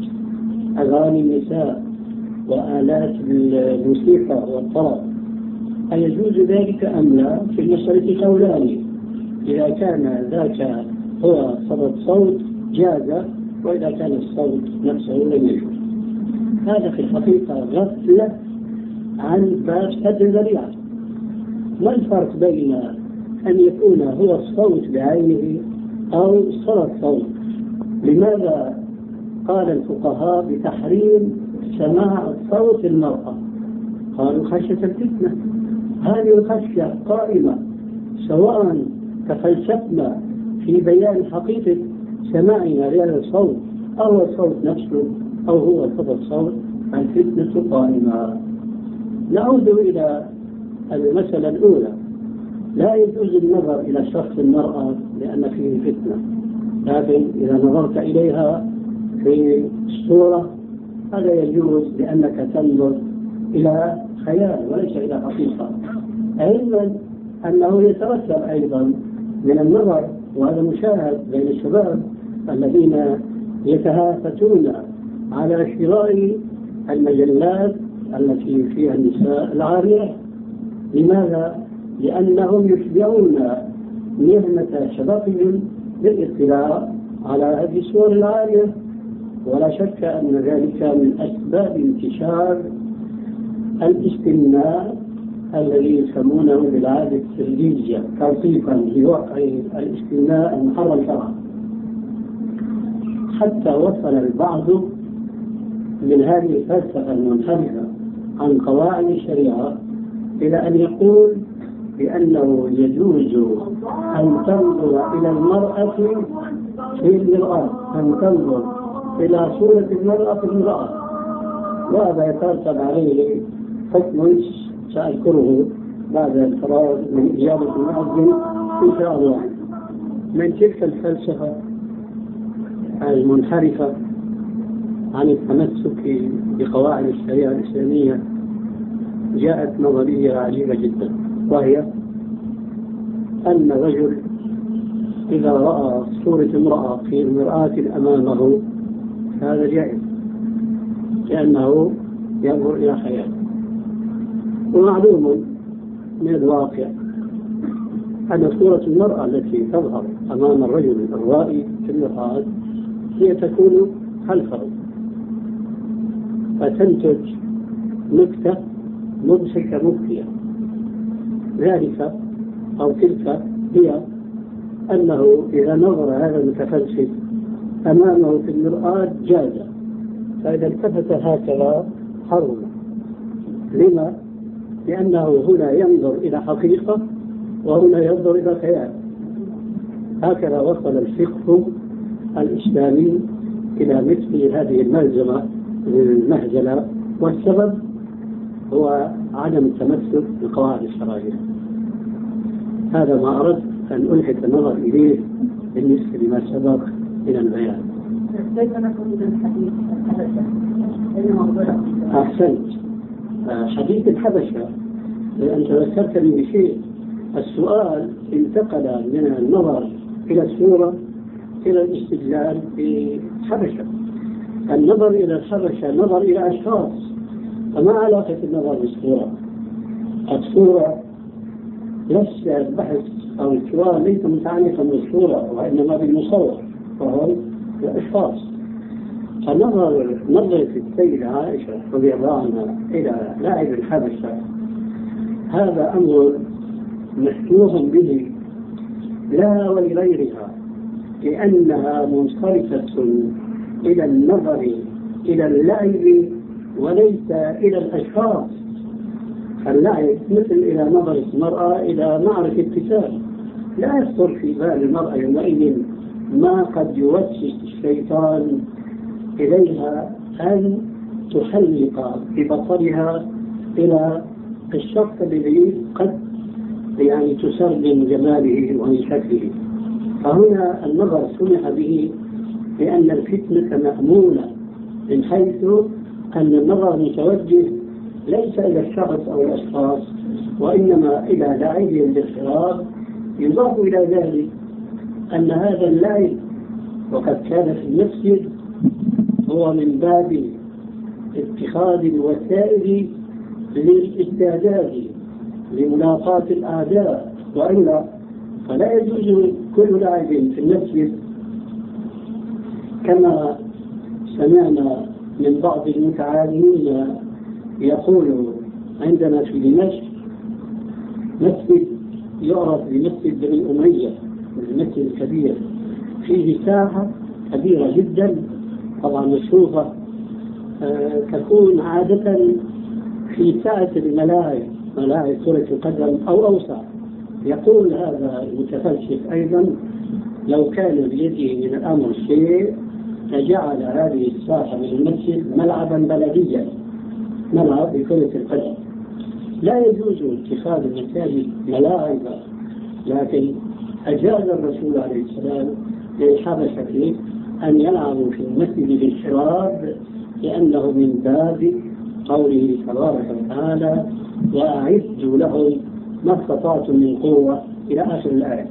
S5: أغاني النساء وآلات الموسيقى والطرب أيجوز ذلك أم لا؟ في المسألة قولان. إذا كان ذاك هو صدى الصوت جاز، وإذا كان الصوت نفسه لم يجوز. هذا في الحقيقة غفلة عن باب سد الذريعة. ما الفرق بين أن يكون هو الصوت بعينه أو صدى الصوت؟ لماذا قال الفقهاء بتحريم سماع صوت المرأة؟ قالوا خشية الفتنة. هذه الخشية قائمة سواء تفلسفنا في بيان حقيقة سماعنا لهذا الصوت أو الصوت نفسه أو هو صدى الصوت، الفتنة قائمة. نعود إلى المسألة الأولى. لا يجوز النظر إلى شخص المرأة لأن فيه فتنة، لكن إذا نظرت إليها في الصورة هذا يجوز لأنك تنظر إلى خيال وليس إلى حقيقة. علما أنه يترتب أيضا من النظر، وهذا مشاهد بين الشباب الذين يتهافتون على شراء المجلات التي فيها النساء العارية. لماذا؟ لأنهم يشبعون نعمة شبابهم بالاطلاع على هذه الصور العارية، ولا شك أن ذلك من أسباب انتشار الاستمناء الذي يسمونه بالعادة السرية توصيفا لوقع الاستمناء المحرم شرعا. حتى وصل البعض من هذه الفلسفة المنحرفة عن قواعد الشريعة إلى أن يقول بأنه يجوز أن تنظر إلى المرأة في المرآة، أن تنظر إلى صورة المرأة في المرآة، وهذا يترتب عليه حكم سأذكره بعد الفراغ من إجابة المؤذن إن شاء الله. من تلك الفلسفة المنحرفة عن التمسك بقواعد الشريعة الإسلامية جاءت نظرية عجيبة جدا، وهي أن الرجل إذا رأى صورة امرأة في المرآة أمامه هذا جائز لأنه ينظر إلى خيال. ومعلوم من الواقع أن صورة المرأة التي تظهر أمام الرجل الرائي في المرآة هي تكون خلفه، فتنتج نكتة مضحكة مبكية. ذلك أو تلك هي أنه إذا نظر هذا المتفلسف أمامه في المرآة جاز، فإذا التفت هكذا حرم. لما؟ لأنه هنا ينظر إلى حقيقة وهنا ينظر إلى خيال. هكذا وصل الفقه الإسلامي إلى مثل هذه المهزلة، والسبب هو عدم التمسك بقواعد الشرعية. هذا ما أردت أن ألحق النظر إليه بالنسبة لما سبق إلى البيان.
S4: كيف نكون من الحديث الحبشة؟
S5: أحسنت. حديث الحبشة أنت ذكرتني بشيء. السؤال انتقل من النظر إلى الصورة إلى الاستدلال بالحبشة. النظر إلى الحبشة نظر إلى أشخاص، فما علاقة النظر بالصورة؟ الصورة نفس البحث أو السؤال ليس متعلقا بالصورة وإنما بالمصور وهو الأشخاص. فنظر نظرة السيدة عائشة رضي الله عنها إلى لاعب الحبشة هذا أمر مفتوح به لا ولغيرها، لأنها منصرفة إلى النظر إلى اللعب وليس إلى الأشخاص. اللعب مثل إلى نظر المرأة إلى معرفة ابتسام، لا يخطر في بال المرأة يومئذ ما قد يوسوس الشيطان إليها أن تحلق ببصرها إلى الشخص الذي قد تسر من جماله ومن شكله. فهنا النظر سمح به لأن الفتنة مأمونة، من حيث أن النظر متوجه ليس إلى الشخص أو الأشخاص وإنما إلى لاعبهم بالخراج. يضاف إلى ذلك أن هذا اللعب وقد كان في المسجد هو من باب اتخاذ الوسائل للاستعداد لملاقاة الأعداء، وإلا فلا يجوز كل لاعب في المسجد كما سمعنا من بعض المتعالمين يقول عندنا في دمشق مسجد يعرف بمسجد بني أمية، المسجد الكبير فيه ساحة كبيرة جدا طبعا مشروفة، تكون عادة في ساعة الملاعب، ملاعب كرة القدم أو أوسع. يقول هذا المتفلسف أيضا لو كان بيده من الأمر شيء لجعل هذه الساحة من المسجد ملعبا بلديا، ملعب لكرة القدم. لا يجوز اتخاذ المساجد ملاعب، لكن أجاز الرسول عليه السلام للحبشة أن يلعبوا في المسجد بالشراب، لأنه من باب قوله تبارك وتعالى وأعدوا لهم ما استطعتم من قوة إلى آخر الآية.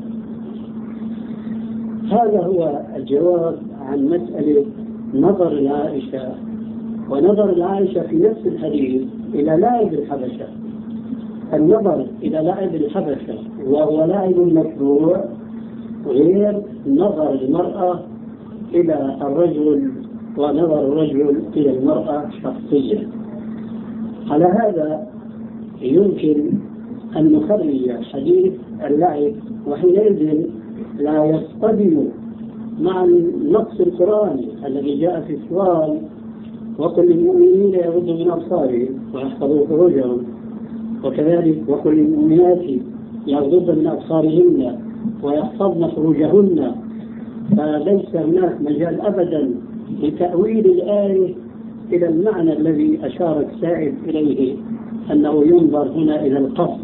S5: هذا هو الجواب عن مسألة نظر العائشة. ونظر العائشة في نفس الحديث إلى لاعب الحبشة. النظر إلى لاعب الحبشة وهو لاعب مشروع غير نظر المرأة إلى الرجل ونظر الرجل إلى المرأة شخصيا. على هذا يمكن أن نخرج حديث اللعب، وحينئذ لا يصطدم مع النص القرآني الذي جاء في السؤال وقل للمؤمنين يغضوا من أبصارهم ويحفظوا فروجهم، وكذلك وقل للمؤمنات يغضضن من أبصارهن ويحفظن فروجهن. فليس هناك مجال أبدا لتأويل الآية إلى المعنى الذي أشار السائل إليه، أنه ينظر هنا إلى القصد،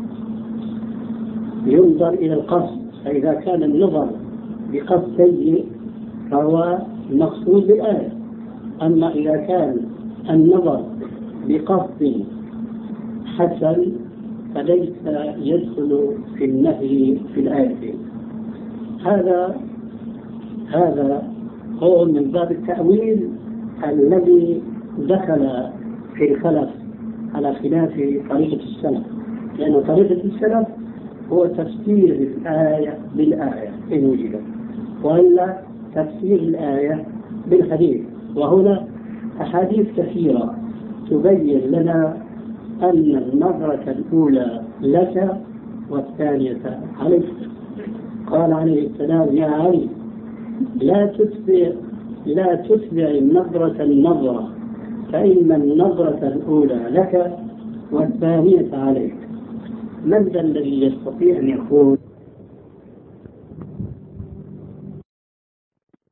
S5: ينظر إلى القصد. فإذا كان النظر بقصد سيء فهو مقصود بالآية، أما إذا كان النظر بقصد حسن فليس يدخل في النهي في الآية. هذا هو من باب التأويل الذي دخل في الخلف على خلاف طريقة السلف، لأن طريقة السلف هو تفسير الآية بالآية إن وجدت، وإلا تفسير الآية بالحديث. وهنا أحاديث كثيرة تبين لنا أن النظرة الأولى لك والثانية عليك. قال عليه السلام يا علي لا تتبع النظرة فإن النظرة الأولى لك والثانية عليك. من ذا الذي يستطيع أن يقول